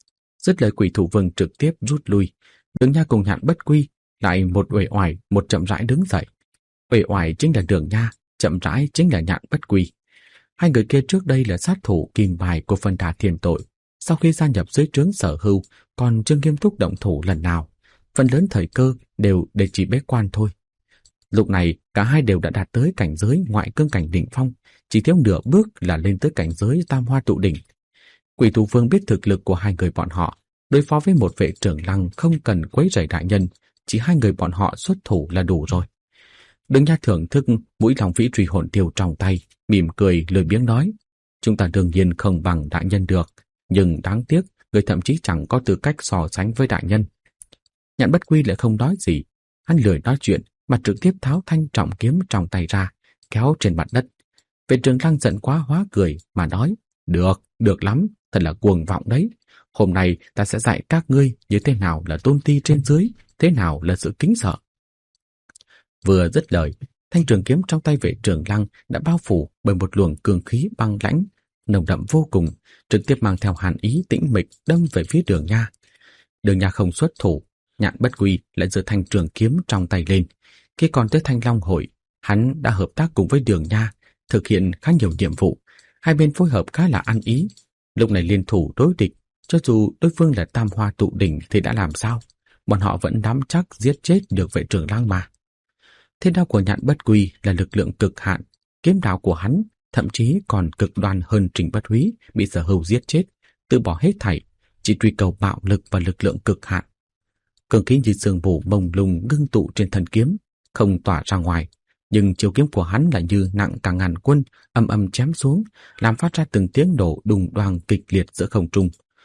Dứt lời, Quỷ Thủ Vương trực tiếp rút lui. Đường Nha cùng Nhạn Bất Quy lại một uể oải một chậm rãi đứng dậy. Uể oải chính là Đường Nha, chậm rãi chính là Nhạn Bất Quy. Hai người kia trước đây là sát thủ kim bài của Phân Đà Thiên Tội, sau khi gia nhập dưới trướng Sở Hưu còn chưa nghiêm túc động thủ lần nào, phần lớn thời cơ đều để chỉ bế quan thôi. Lúc này cả hai đều đã đạt tới cảnh giới ngoại cương cảnh đỉnh phong, chỉ thiếu nửa bước là lên tới cảnh giới Tam Hoa Tụ Đỉnh. Quỷ Thủ Vương biết thực lực của hai người bọn họ, đối phó với một Vệ Trường Lăng không cần quấy rầy đại nhân, chỉ hai người bọn họ xuất thủ là đủ rồi. Đường Nha thưởng thức mũi Long Vĩ Truy Hồn Tiêu trong tay, mỉm cười lười biếng nói: Chúng ta đương nhiên không bằng đại nhân được, nhưng đáng tiếc người thậm chí chẳng có tư cách so sánh với đại nhân. Nhạn Bất Quy lại không nói gì, hắn lười nói chuyện mà trực tiếp tháo thanh trọng kiếm trong tay ra, kéo trên mặt đất. Vệ Trường Lăng giận quá hóa cười mà nói: Được, được lắm, thật là cuồng vọng đấy. Hôm nay ta sẽ dạy các ngươi như thế nào là tôn ti trên dưới, thế nào là sự kính sợ. Vừa dứt lời, thanh trường kiếm trong tay Vệ Trường Lăng đã bao phủ bởi một luồng cường khí băng lãnh, nồng đậm vô cùng, trực tiếp mang theo hàn ý tĩnh mịch đâm về phía Đường Nha. Đường Nha không xuất thủ, Nhạn Bất Quy lại giơ thanh trường kiếm trong tay lên. Khi còn tới Thanh Long Hội, hắn đã hợp tác cùng với Đường Nha, thực hiện khá nhiều nhiệm vụ, hai bên phối hợp khá là ăn ý. Lúc này liên thủ đối địch, cho dù đối phương là Tam Hoa Tụ Đỉnh thì đã làm sao? Bọn họ vẫn nắm chắc giết chết được Vệ Trường Lăng mà. Thiên đao của Nhạn Bất Quy là lực lượng cực hạn, kiếm đạo của hắn thậm chí còn cực đoan hơn Trình Bất Húy bị Sở Hưu giết chết, từ bỏ hết thảy, chỉ truy cầu bạo lực và lực lượng cực hạn. Cường khí như sương mù mông lung ngưng tụ trên thân kiếm, không tỏa ra ngoài, nhưng chiêu kiếm của hắn là như nặng cả ngàn quân, âm âm chém xuống, làm phát ra từng tiếng nổ đùng đoàng kịch liệt giữa không trung.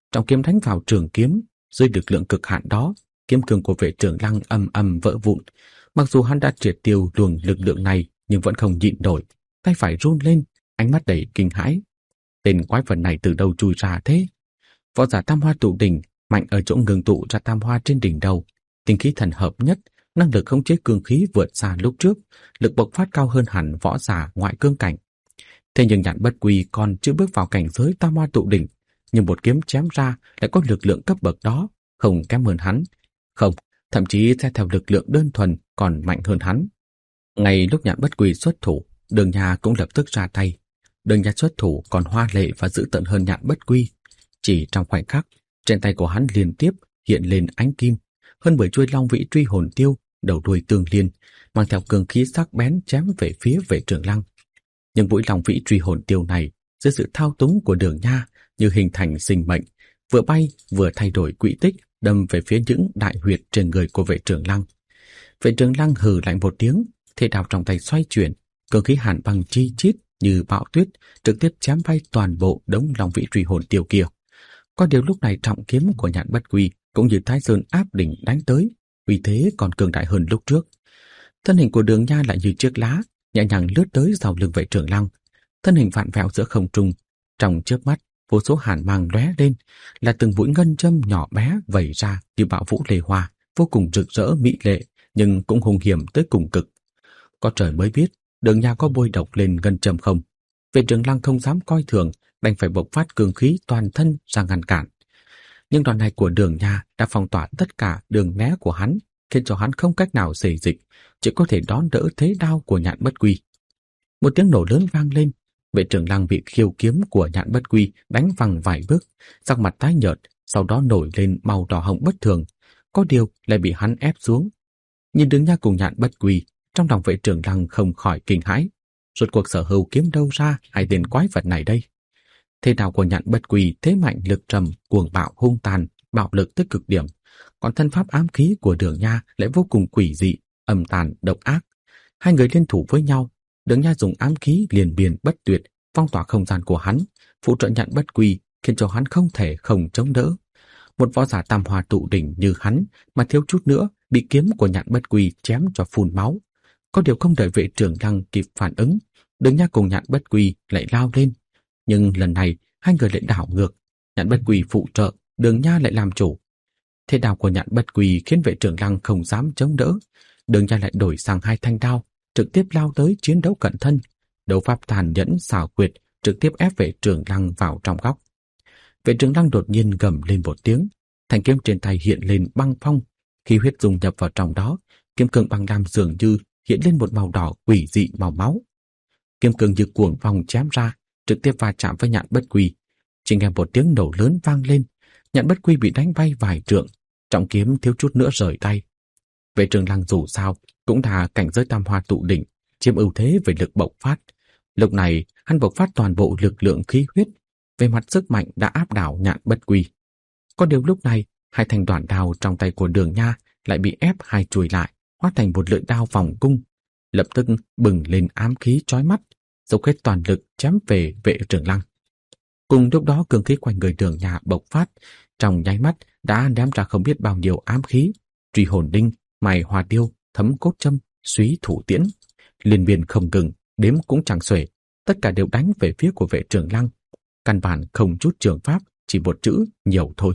Trọng kiếm đánh vào trường kiếm, dưới lực lượng cực hạn đó, kiếm cương của vệ trưởng Lăng ầm ầm vỡ vụn. Mặc dù hắn đã triệt tiêu luồng lực lượng này, nhưng vẫn không nhịn nổi, tay phải run lên, ánh mắt đầy kinh hãi. Tên quái vật này từ đâu chui ra thế? Võ giả tam hoa tụ đỉnh mạnh ở chỗ ngừng tụ ra tam hoa trên đỉnh đầu, tinh khí thần hợp nhất, năng lực khống chế cương khí vượt xa lúc trước, lực bộc phát cao hơn hẳn võ giả ngoại cương cảnh. Thế nhưng Nhạn Bất Quy còn chưa bước vào cảnh giới tam hoa tụ đỉnh, nhưng một kiếm chém ra lại có lực lượng cấp bậc đó, không kém hơn hắn. Không, thậm chí sẽ theo lực lượng đơn thuần còn mạnh hơn hắn. Ngay lúc Nhạn Bất Quy xuất thủ, Đường Nha cũng lập tức ra tay. Đường Nha xuất thủ còn hoa lệ và dữ tợn hơn Nhạn Bất Quy. Chỉ trong khoảnh khắc, trên tay của hắn liên tiếp hiện lên ánh kim, hơn mười chuôi long vĩ truy hồn tiêu, đầu đuôi tương liên, mang theo cường khí sắc bén chém về phía vệ trưởng Lăng. Nhưng mũi long vĩ truy hồn tiêu này, dưới sự thao túng của Đường Nha, như hình thành sinh mệnh, vừa bay vừa thay đổi quỹ tích, đâm về phía những đại huyệt trên người của vệ trưởng Lăng. Vệ trưởng Lăng hừ lạnh một tiếng, thế đao trong tay xoay chuyển, cường khí hàn băng chi chít như bão tuyết, trực tiếp chém bay toàn bộ đống long vĩ truy hồn tiêu kia. Có điều lúc này trọng kiếm của Nhạn Bất Quy cũng như Thái Sơn áp đỉnh đánh tới, uy thế còn cường đại hơn lúc trước. Thân hình của Đường Nha lại như chiếc lá, nhẹ nhàng lướt tới sau lưng vệ trưởng Lăng. Thân hình vặn vẹo giữa không trung, trong chớp mắt, vô số hàn mang lóe lên, là từng mũi ngân châm nhỏ bé vẩy ra như bão vũ lê hoa, vô cùng rực rỡ mỹ lệ, nhưng cũng hung hiểm tới cùng cực. Có trời mới biết, Đường Nha có bôi độc lên ngân châm không? Vệ trưởng Lăng không dám coi thường, đành phải bộc phát cường khí toàn thân ra ngăn cản. Nhưng đòn này của Đường Nha đã phong tỏa tất cả đường né của hắn, khiến cho hắn không cách nào xê dịch, chỉ có thể đón đỡ thế đao của Nhạn Bất Quy. Một tiếng nổ lớn vang lên, vệ trưởng Lăng bị khiêu kiếm của Nhạn Bất Quy đánh văng vài bước, sắc mặt tái nhợt, sau đó nổi lên màu đỏ hồng bất thường, có điều lại bị hắn ép xuống. Nhìn Đường Nha cùng Nhạn Bất Quy, trong lòng vệ trưởng Lăng không khỏi kinh hãi. Rốt cuộc Sở Hưu kiếm đâu ra hai tên quái vật này đây? Thế đao của Nhạn Bất Quy thế mạnh lực trầm, cuồng bạo hung tàn, bạo lực tới cực điểm, còn thân pháp ám khí của Đường Nha lại vô cùng quỷ dị, âm tàn, độc ác. Hai người liên thủ với nhau, Đường Nha dùng ám khí liền biên bất tuyệt, phong tỏa không gian của hắn, phụ trợ Nhạn Bất Quy, khiến cho hắn không thể không chống đỡ. Một võ giả tam hoa tụ đỉnh như hắn mà thiếu chút nữa bị kiếm của Nhạn Bất Quy chém cho phun máu. Có điều không đợi vệ trưởng Lăng kịp phản ứng, Đường Nha cùng Nhạn Bất Quy lại lao lên. Nhưng lần này hai người lại đảo ngược, Nhạn Bất Quy phụ trợ, Đường Nha lại làm chủ. Thế đao của Nhạn Bất Quy khiến vệ trưởng Lăng không dám chống đỡ. Đường Nha lại đổi sang hai thanh đao, trực tiếp lao tới chiến đấu cận thân. Đấu pháp tàn nhẫn xảo quyệt, trực tiếp ép vệ trưởng Lăng vào trong góc. Vệ trưởng Lăng đột nhiên gầm lên một tiếng, thanh kiếm trên tay hiện lên băng phong, khi huyết dung nhập vào trong đó, kiếm cương băng lam dường như hiện lên một màu đỏ quỷ dị màu máu. Kiếm cương như cuồng phong chém ra, trực tiếp va chạm với Nhạn Bất Quy. Chỉ nghe một tiếng nổ lớn vang lên, Nhạn Bất Quy bị đánh bay vài trượng, trọng kiếm thiếu chút nữa rời tay. Vệ trưởng Lăng dù sao cũng là cảnh giới tam hoa tụ đỉnh, chiếm ưu thế về lực bộc phát. Lúc này hắn bộc phát toàn bộ lực lượng khí huyết, về mặt sức mạnh đã áp đảo Nhạn Bất Quy. Có điều lúc này hai thanh đoạn đao trong tay của Đường Nha lại bị ép hai chùi lại, hóa thành một lưỡi đao vòng cung, lập tức bừng lên ám khí chói mắt, dốc hết toàn lực chém về vệ trưởng Lăng. Cùng lúc đó cường khí quanh người Đường Nha bộc phát, trong nháy mắt đã ném ra không biết bao nhiêu ám khí, truy hồn đinh, mài hòa tiêu, thấm cốt châm, súy thủ tiễn, liên miên không ngừng, đếm cũng chẳng xuể, tất cả đều đánh về phía của vệ trưởng Lăng. Căn bản không chút trường pháp, chỉ một chữ nhiều thôi.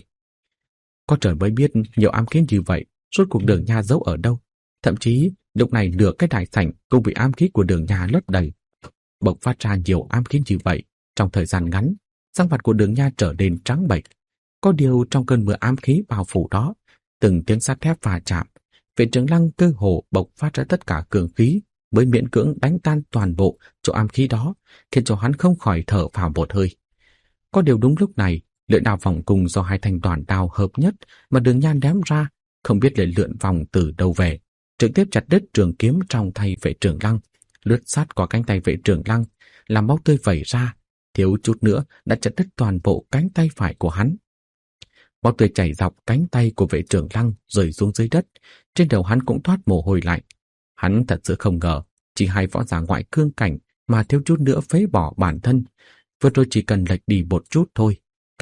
Có trời mới biết nhiều ám khí như vậy, rốt cuộc Đường Nha giấu ở đâu. Thậm chí lúc này nửa cái đại sảnh cũng bị ám khí của Đường Nha lấp đầy. Bộc phát ra nhiều ám khí như vậy, trong thời gian ngắn, sắc mặt của Đường Nha trở nên trắng bệch. Có điều trong cơn mưa ám khí bao phủ đó, từng tiếng sắt thép va chạm, vệ trưởng Lăng cơ hồ bộc phát ra tất cả cường khí, mới miễn cưỡng đánh tan toàn bộ chỗ ám khí đó, khiến cho hắn không khỏi thở phào một hơi. Có điều đúng lúc này, lưỡi đao vòng cung do hai thanh đoàn đao hợp nhất mà Đường Nha ném ra, không biết lại lượn vòng từ đâu về, trực tiếp chặt đứt trường kiếm trong tay vệ trưởng Lăng, lướt sát qua cánh tay vệ trưởng Lăng, làm máu tươi vẩy ra, thiếu chút nữa đã chặt đứt toàn bộ cánh tay phải của hắn. Máu tươi chảy dọc cánh tay của vệ trưởng Lăng rơi xuống dưới đất, trên đầu hắn cũng thoát mồ hôi lạnh. Hắn thật sự không ngờ, chỉ hai võ giả ngoại cương cảnh mà thiếu chút nữa phế bỏ bản thân. Vừa rồi chỉ cần lệch đi một chút thôi,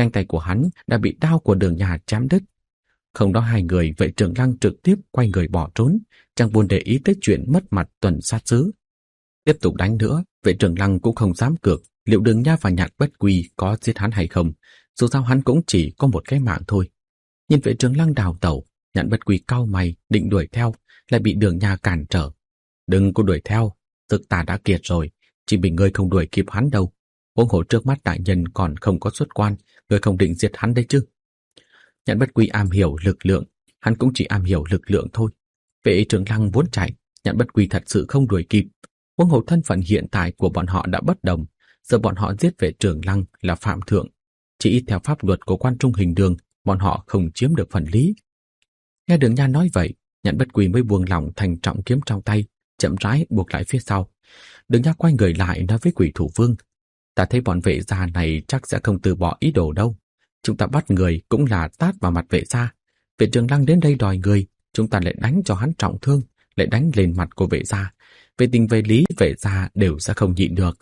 cánh tay của hắn đã bị đao của Đường Nha chém đứt. Không đó hai người, Vệ Trường Lăng trực tiếp quay người bỏ trốn, chẳng buồn để ý tới chuyện mất mặt tuần sát sứ. Tiếp tục đánh nữa, Vệ Trường Lăng cũng không dám cược liệu Đường Nha và Nhạn Bất Quy có giết hắn hay không, dù sao hắn cũng chỉ có một cái mạng thôi. Nhìn Vệ Trường Lăng đào tẩu, Nhạn Bất Quy cau mày định đuổi theo, lại bị Đường Nha cản trở. Đừng có đuổi theo, sức ta đã kiệt rồi, chỉ mình ngươi không đuổi kịp hắn đâu. Huống hồ trước mắt đại nhân còn không có xuất quan, ngươi không định giết hắn đấy chứ? Nhạn Bất Quy am hiểu lực lượng, hắn cũng chỉ am hiểu lực lượng thôi. Vệ Trường Lăng muốn chạy, Nhạn Bất Quy thật sự không đuổi kịp. Huống hồ thân phận hiện tại của bọn họ đã bất đồng, giờ bọn họ giết Vệ Trường Lăng là phạm thượng, chỉ ít theo pháp luật của quan trung hình đường, bọn họ không chiếm được phần lý. Nghe Đường Nha nói vậy, Nhạn Bất Quy mới buông lỏng thành trọng kiếm trong tay, chậm rãi buộc lại phía sau. Đường Nha quay người lại nói với Quỷ Thủ Vương: ta thấy bọn vệ gia này chắc sẽ không từ bỏ ý đồ đâu. Chúng ta bắt người cũng là tát vào mặt vệ gia. Vệ Trường Lăng đến đây đòi người, chúng ta lại đánh cho hắn trọng thương, lại đánh lên mặt của vệ gia. Về tình về lý, vệ gia đều sẽ không nhịn được.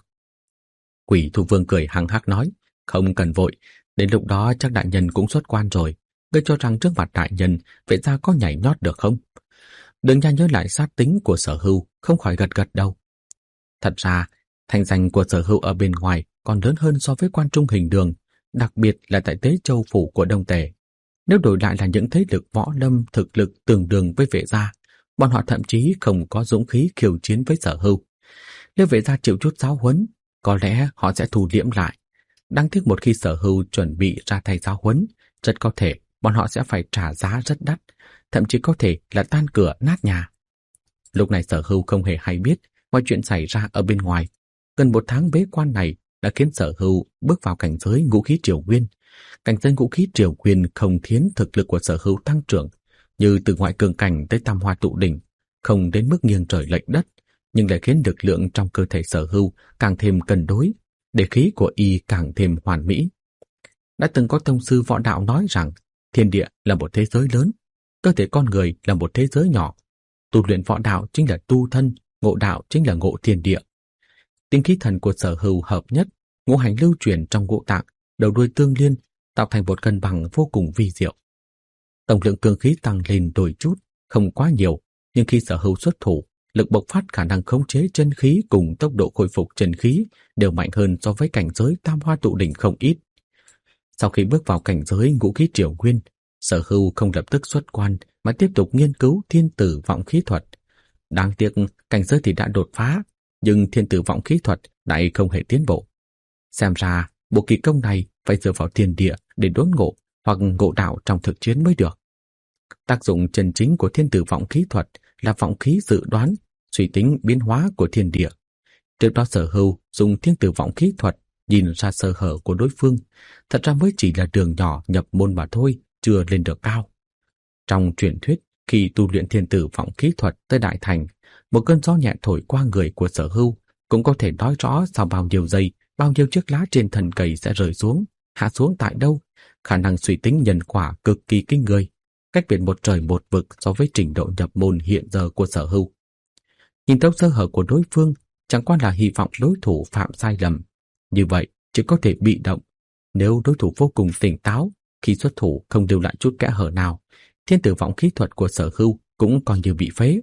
Quỷ Thủ Vương cười hăng hắc nói: không cần vội, đến lúc đó chắc đại nhân cũng xuất quan rồi. Ngươi cho rằng trước mặt đại nhân, vệ gia có nhảy nhót được không? Đường Nha nhớ lại sát tính của Sở Hưu, không khỏi gật gật đầu. Thật ra, thành danh của Sở Hưu ở bên ngoài còn lớn hơn so với quan trung hình đường, đặc biệt là tại Tế Châu phủ của Đông Tề. Nếu đổi lại là những thế lực võ lâm thực lực tương đương với vệ gia, bọn họ thậm chí không có dũng khí khiêu chiến với Sở Hưu. Nếu vệ gia chịu chút giáo huấn, có lẽ họ sẽ thu liễm lại. Đáng tiếc một khi Sở Hưu chuẩn bị ra tay giáo huấn, rất có thể bọn họ sẽ phải trả giá rất đắt, thậm chí có thể là tan cửa nát nhà. Lúc này Sở Hưu không hề hay biết mọi chuyện xảy ra ở bên ngoài. Gần một tháng bế quan này đã khiến Sở Hưu bước vào cảnh giới ngũ khí triều nguyên. Cảnh giới ngũ khí triều nguyên không khiến thực lực của Sở Hưu tăng trưởng, như từ ngoại cường cảnh tới tam hoa tụ đỉnh, không đến mức nghiêng trời lệch đất, nhưng lại khiến lực lượng trong cơ thể Sở Hưu càng thêm cân đối, để khí của y càng thêm hoàn mỹ. Đã từng có tông sư võ đạo nói rằng thiên địa là một thế giới lớn, cơ thể con người là một thế giới nhỏ. Tu luyện võ đạo chính là tu thân, ngộ đạo chính là ngộ thiên địa. Tinh khí thần của Sở Hưu hợp nhất, ngũ hành lưu chuyển trong ngũ tạng, đầu đuôi tương liên, tạo thành một cân bằng vô cùng vi diệu. Tổng lượng cương khí tăng lên đôi chút, không quá nhiều, nhưng khi Sở Hưu xuất thủ, lực bộc phát, khả năng khống chế chân khí cùng tốc độ khôi phục chân khí đều mạnh hơn so với cảnh giới tam hoa tụ đỉnh không ít. Sau khi bước vào cảnh giới ngũ khí triều nguyên, Sở Hưu không lập tức xuất quan mà tiếp tục nghiên cứu thiên tử vọng khí thuật. Đáng tiếc cảnh giới thì đã đột phá, nhưng thiên tử vọng khí thuật lại không hề tiến bộ. Xem ra bộ kỳ công này phải dựa vào thiên địa để đốn ngộ hoặc ngộ đạo trong thực chiến mới được. Tác dụng chân chính của thiên tử vọng khí thuật là vọng khí dự đoán, suy tính biến hóa của thiên địa. Trước đó Sở Hưu dùng thiên tử vọng khí thuật nhìn ra sơ hở của đối phương, thật ra mới chỉ là đường nhỏ nhập môn mà thôi, chưa lên được cao. Trong truyền thuyết, khi tu luyện thiên tử vọng khí thuật tới đại thành, một cơn gió nhẹ thổi qua người của Sở Hưu cũng có thể nói rõ sau bao nhiêu giây, bao nhiêu chiếc lá trên thân cây sẽ rơi xuống, hạ xuống tại đâu. Khả năng suy tính nhân quả cực kỳ kinh người, cách biệt một trời một vực so với trình độ nhập môn hiện giờ của Sở Hưu. Nhìn thấu sơ hở của đối phương chẳng qua là hy vọng đối thủ phạm sai lầm. Như vậy chỉ có thể bị động. Nếu đối thủ vô cùng tỉnh táo, khi xuất thủ không lưu lại chút kẽ hở nào, thiên tử vọng khí thuật của Sở Hưu cũng còn như bị phế.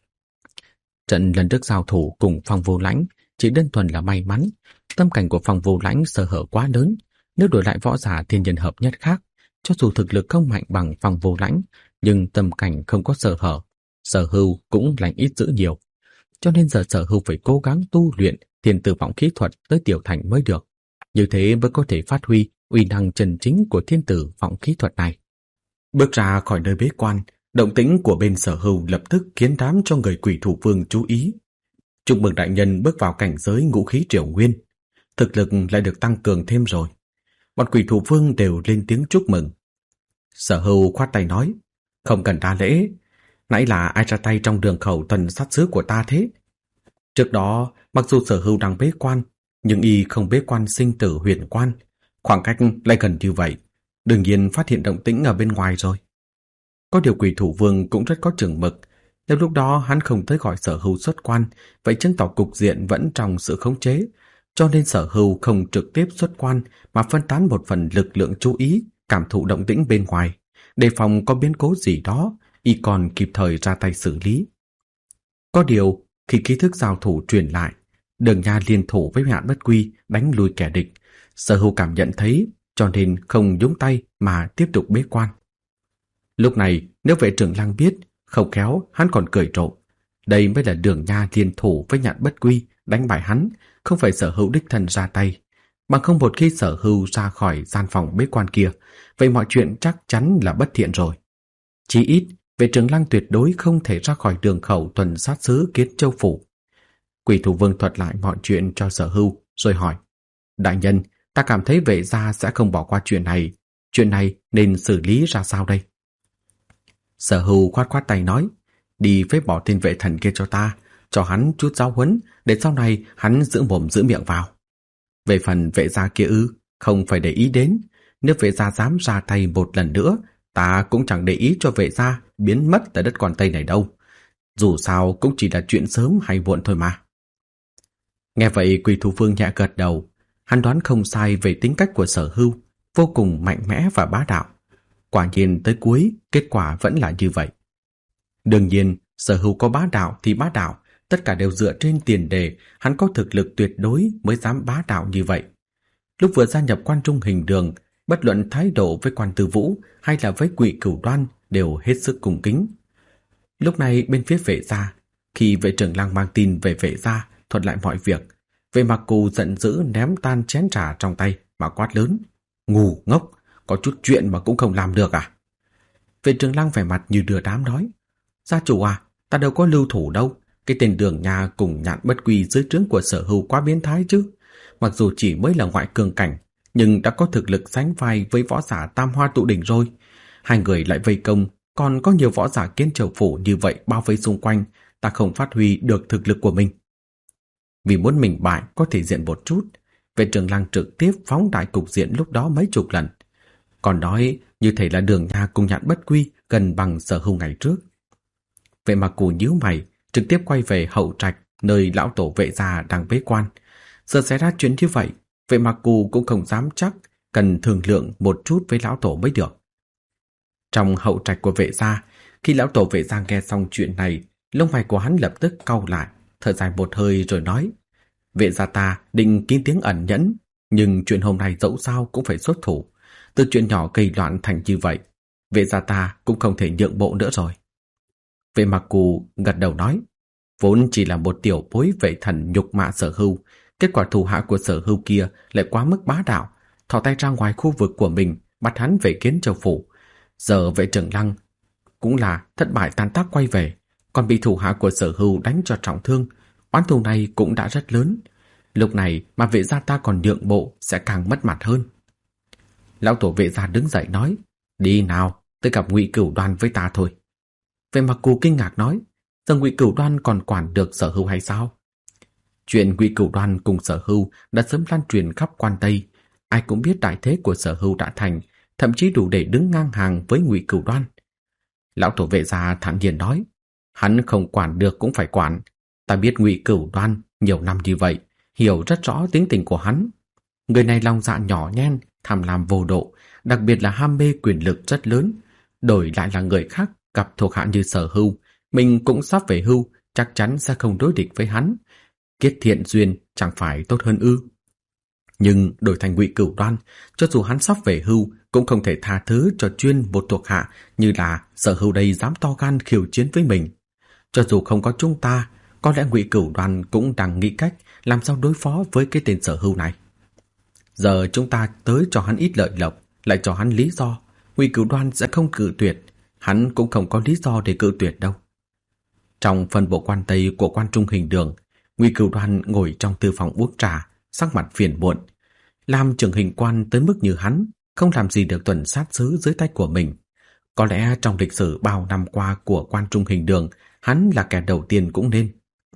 Trận lần trước giao thủ cùng Phong Vô Lãnh chỉ đơn thuần là may mắn. Tâm cảnh của Phong Vô Lãnh sơ hở quá lớn. Nếu đổi lại võ giả thiên nhân hợp nhất khác, cho dù thực lực không mạnh bằng Phong Vô Lãnh, nhưng tâm cảnh không có sơ hở, Sở Hưu cũng lành ít dữ nhiều. Cho nên giờ Sở Hưu phải cố gắng tu luyện thiên tử vọng khí thuật tới tiểu thành mới được. Như thế mới có thể phát huy uy năng chân chính của thiên tử vọng khí thuật này. Bước ra khỏi nơi bế quan, động tĩnh của bên Sở Hưu lập tức khiến đám cho người Quỷ Thủ Vương chú ý. Chúc mừng đại nhân bước vào cảnh giới ngũ khí triều nguyên, thực lực lại được tăng cường thêm rồi. Bọn Quỷ Thủ Vương đều lên tiếng chúc mừng. Sở Hưu khoát tay nói: không cần đa lễ, nãy là ai ra tay trong đường khẩu tuần sát sứ của ta thế? Trước đó, mặc dù Sở Hưu đang bế quan, nhưng y không bế quan sinh tử huyền quan, khoảng cách lại gần như vậy, đương nhiên phát hiện động tĩnh ở bên ngoài rồi. Có điều Quỷ Thủ Vương cũng rất có chừng mực, nếu lúc đó hắn không tới gọi Sở Hưu xuất quan, vậy chứng tỏ cục diện vẫn trong sự khống chế, cho nên Sở Hưu không trực tiếp xuất quan mà phân tán một phần lực lượng chú ý, cảm thụ động tĩnh bên ngoài, đề phòng có biến cố gì đó, y còn kịp thời ra tay xử lý. Có điều, khi khí thức giao thủ truyền lại, Đường Nha liên thủ với Nhạn Bất Quy đánh lui kẻ địch, Sở Hưu cảm nhận thấy, cho nên không nhúng tay mà tiếp tục bế quan. Lúc này, nếu vệ trưởng Lăng biết, không khéo hắn còn cười trộm. Đây mới là Đường Nha liên thủ với Nhạn Bất Quy đánh bại hắn, không phải Sở Hưu đích thân ra tay. Bằng không một khi Sở Hưu ra khỏi gian phòng bế quan kia, vậy mọi chuyện chắc chắn là bất thiện rồi. Chí ít, vệ trưởng Lăng tuyệt đối không thể ra khỏi đường khẩu tuần sát xứ Kiến Châu Phủ. Quỷ Thủ Vương thuật lại mọi chuyện cho Sở Hưu, rồi hỏi: Đại nhân, ta cảm thấy vệ gia sẽ không bỏ qua chuyện này. Chuyện này nên xử lý ra sao đây? Sở Hưu khoát khoát tay nói: Đi phế bỏ tên vệ thần kia cho ta, cho hắn chút giáo huấn, để sau này hắn giữ mồm giữ miệng vào. Về phần vệ gia kia ư, không phải để ý đến. Nếu vệ gia dám ra tay một lần nữa, ta cũng chẳng để ý cho vệ gia biến mất tại đất Quan Tây này đâu. Dù sao cũng chỉ là chuyện sớm hay muộn thôi mà. Nghe vậy, Quỷ Thủ Vương nhẹ gật đầu. Hắn đoán không sai về tính cách của Sở Hưu, vô cùng mạnh mẽ và bá đạo. Quả nhiên tới cuối, kết quả vẫn là như vậy. Đương nhiên, Sở Hưu có bá đạo thì bá đạo, tất cả đều dựa trên tiền đề hắn có thực lực tuyệt đối mới dám bá đạo như vậy. Lúc vừa gia nhập Quan Trung Hình Đường, bất luận thái độ với Quan Tư Vũ hay là với Quỷ Cửu Đoan đều hết sức cung kính. Lúc này bên phía vệ gia, khi vệ trưởng Lăng mang tin về vệ gia thuật lại mọi việc, Vệ Mặc Cù giận dữ ném tan chén trà trong tay mà quát lớn: Ngu ngốc, có chút chuyện mà cũng không làm được à? Vệ trưởng Lăng vẻ mặt như đưa đám nói: Gia chủ à, ta đâu có lưu thủ đâu. Cái tên Đường Nha cùng Nhạn Bất Quy dưới trướng của Sở Hưu quá biến thái chứ. Mặc dù chỉ mới là ngoại cường cảnh, nhưng đã có thực lực sánh vai với võ giả Tam Hoa Tụ Đỉnh rồi. Hai người lại vây công, còn có nhiều võ giả Kiến Châu Phủ như vậy bao vây xung quanh, ta không phát huy được thực lực của mình. Vì muốn mình bại có thể diện một chút, Vệ trưởng Lăng trực tiếp phóng đại cục diện lúc đó mấy chục lần. Còn nói như thể là Đường Nha cùng Nhạn Bất Quy gần bằng Sở Hưu ngày trước. Vệ Mặc Cù nhíu mày, trực tiếp quay về hậu trạch nơi lão tổ Vệ gia đang bế quan. Giờ xảy ra chuyện như vậy, Vệ Mặc Cù cũng không dám chắc, cần thương lượng một chút với lão tổ mới được. Trong hậu trạch của Vệ gia, khi lão tổ Vệ gia nghe xong chuyện này, lông mày của hắn lập tức cau lại, thở dài một hơi rồi nói: Vệ gia ta định kín tiếng ẩn nhẫn, nhưng chuyện hôm nay dẫu sao cũng phải xuất thủ. Từ chuyện nhỏ gây loạn thành như vậy, Vệ gia ta cũng không thể nhượng bộ nữa rồi. Vệ Mặc Cù gật đầu nói: Vốn chỉ là một tiểu bối vệ thần nhục mạ Sở Hưu, kết quả thủ hạ của Sở Hưu kia lại quá mức bá đạo, thò tay ra ngoài khu vực của mình bắt hắn về Kiến Châu Phủ. Giờ vệ trưởng Lăng cũng là thất bại tan tác quay về, còn bị thủ hạ của Sở Hưu đánh cho trọng thương. Oán thù này cũng đã rất lớn. Lúc này mà Vệ gia ta còn nhượng bộ sẽ càng mất mặt hơn. Lão tổ Vệ gia đứng dậy nói: Đi nào, tới gặp Ngụy Cửu Đoan với ta thôi. Vệ Mặc Cù kinh ngạc nói: Giờ Ngụy Cửu Đoan còn quản được Sở Hưu hay sao? Chuyện Ngụy Cửu Đoan cùng Sở Hưu đã sớm lan truyền khắp Quan Tây, ai cũng biết đại thế của Sở Hưu đã thành, thậm chí đủ để đứng ngang hàng với Ngụy Cửu Đoan. Lão tổ Vệ gia thản nhiên nói: Hắn không quản được cũng phải quản. Ta biết Ngụy Cửu Đoan nhiều năm như vậy, hiểu rất rõ tính tình của hắn. Người này lòng dạ nhỏ nhen, tham lam vô độ, đặc biệt là ham mê quyền lực rất lớn. Đổi lại là người khác gặp thuộc hạ như Sở Hưu, mình cũng sắp về hưu, chắc chắn sẽ không đối địch với hắn. Kết thiện duyên chẳng phải tốt hơn ư? Nhưng đổi thành Ngụy Cửu Đoan, cho dù hắn sắp về hưu cũng không thể tha thứ cho chuyên một thuộc hạ như là Sở Hưu đây dám to gan khiêu chiến với mình. Cho dù không có chúng ta, có lẽ Ngụy Cửu Đoan cũng đang nghĩ cách làm sao đối phó với cái tên Sở Hưu này. Giờ chúng ta tới cho hắn ít lợi lộc, lại cho hắn lý do, Ngụy Cửu Đoan sẽ không cự tuyệt, hắn cũng không có lý do để cự tuyệt đâu. Trong phân bộ Quan Tây của Quan Trung Hình Đường, Ngụy Cửu Đoan ngồi trong thư phòng uống trà, sắc mặt phiền muộn. Làm trưởng hình quan tới mức như hắn, không làm gì được tuần sát sứ dưới tay của mình. Có lẽ trong lịch sử bao năm qua của Quan Trung Hình Đường, hắn là kẻ đầu tiên cũng nên.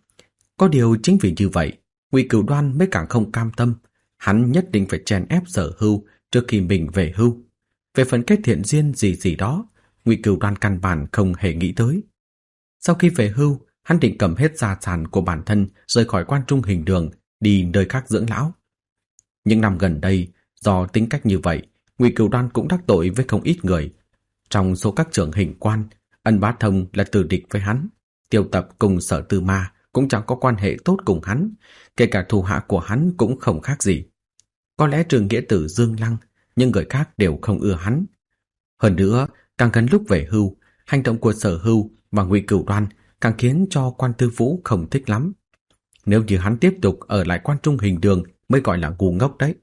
Có điều chính vì như vậy, Ngụy Cửu Đoan mới càng không cam tâm. Hắn nhất định phải chèn ép Sở Hưu trước khi mình về hưu. Về phần kết thiện duyên gì gì đó, Ngụy Cửu Đoan căn bản không hề nghĩ tới. Sau khi về hưu, hắn định cầm hết gia sản của bản thân rời khỏi Quan Trung Hình Đường, đi nơi khác dưỡng lão. Những năm gần đây, do tính cách như vậy, Ngụy Cửu Đoan cũng đắc tội với không ít người. Trong số các trưởng hình quan, Ân Bá Thông là tử địch với hắn, Tiêu Tập cùng Sở Tư Ma cũng chẳng có quan hệ tốt cùng hắn, kể cả thủ hạ của hắn cũng không khác gì. Có lẽ trừ nghĩa tử Dương Lăng, nhưng người khác đều không ưa hắn. Hơn nữa, càng gần lúc về hưu, hành động của Sở Hưu và Ngụy Cửu Đoan càng khiến cho Quan Tư Vũ không thích lắm. Nếu như hắn tiếp tục ở lại Quan Trung Hình Đường mới gọi là ngu ngốc đấy.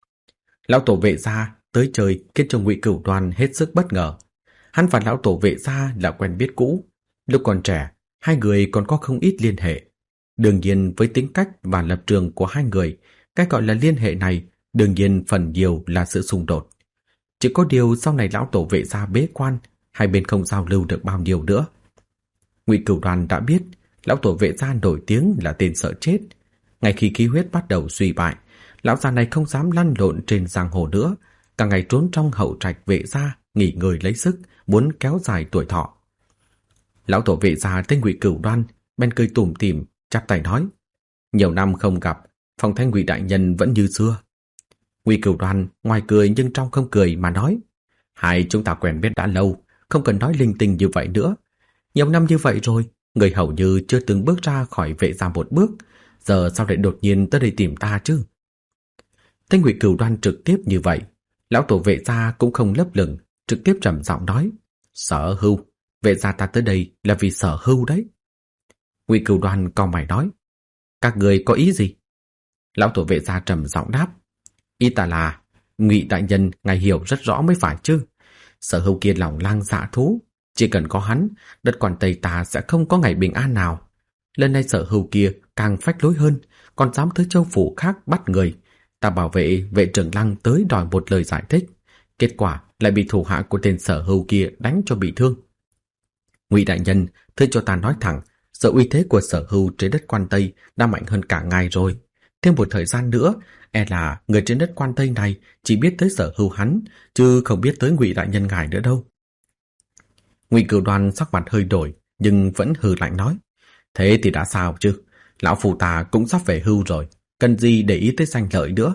Lão tổ Vệ gia tới chơi khiến cho Ngụy Cửu Đoan hết sức bất ngờ. Hắn và lão tổ Vệ gia là quen biết cũ, lúc còn trẻ hai người còn có không ít liên hệ. Đương nhiên với tính cách và lập trường của hai người, cái gọi là liên hệ này đương nhiên phần nhiều là sự xung đột. Chỉ có điều sau này lão tổ Vệ gia bế quan, hai bên không giao lưu được bao nhiêu nữa. Ngụy Cửu Đoan đã biết lão tổ Vệ gia nổi tiếng là tên sợ chết. Ngay khi khí huyết bắt đầu suy bại, lão già này không dám lăn lộn trên giang hồ nữa, cả ngày trốn trong hậu trạch Vệ gia nghỉ ngơi lấy sức, muốn kéo dài tuổi thọ. Lão tổ Vệ gia tên Ngụy Cửu Đoan bên cười tủm tỉm, chắp tay nói: nhiều năm không gặp, phong thanh Ngụy đại nhân vẫn như xưa. Ngụy Cửu Đoan ngoài cười nhưng trong không cười mà nói: hai chúng ta quen biết đã lâu, không cần nói linh tinh như vậy nữa. Nhiều năm như vậy rồi, người hầu như chưa từng bước ra khỏi Vệ gia một bước, giờ sao lại đột nhiên tới đây tìm ta chứ? Tên Ngụy Cửu Đoan trực tiếp như vậy, lão tổ Vệ gia cũng không lấp lửng, trực tiếp trầm giọng nói: Sở Hưu, Vệ gia ta tới đây là vì Sở Hưu đấy. Ngụy Cửu Đoan cau mày nói: các người có ý gì? Lão tổ Vệ gia trầm giọng đáp: ý ta là Ngụy đại nhân ngài hiểu rất rõ mới phải chứ. Sở Hưu kia lòng lang dạ thú, chỉ cần có hắn, đất Quan Tây ta sẽ không có ngày bình an nào. Lần này Sở Hưu kia càng phách lối hơn, còn dám tới châu phủ khác bắt người. Ta bảo vệ vệ trưởng Lăng tới đòi một lời giải thích, kết quả lại bị thủ hạ của tên Sở Hưu kia đánh cho bị thương. Ngụy đại nhân, thưa cho ta nói thẳng, sự uy thế của Sở Hưu trên đất Quan Tây đã mạnh hơn cả ngài rồi. Thêm một thời gian nữa, e là người trên đất Quan Tây này chỉ biết tới Sở Hưu hắn, chứ không biết tới Ngụy đại nhân ngài nữa đâu. Ngụy Cửu Đoan sắc mặt hơi đổi, nhưng vẫn hừ lạnh nói: thế thì đã sao chứ? Lão phù ta cũng sắp về hưu rồi, cần gì để ý tới danh lợi nữa?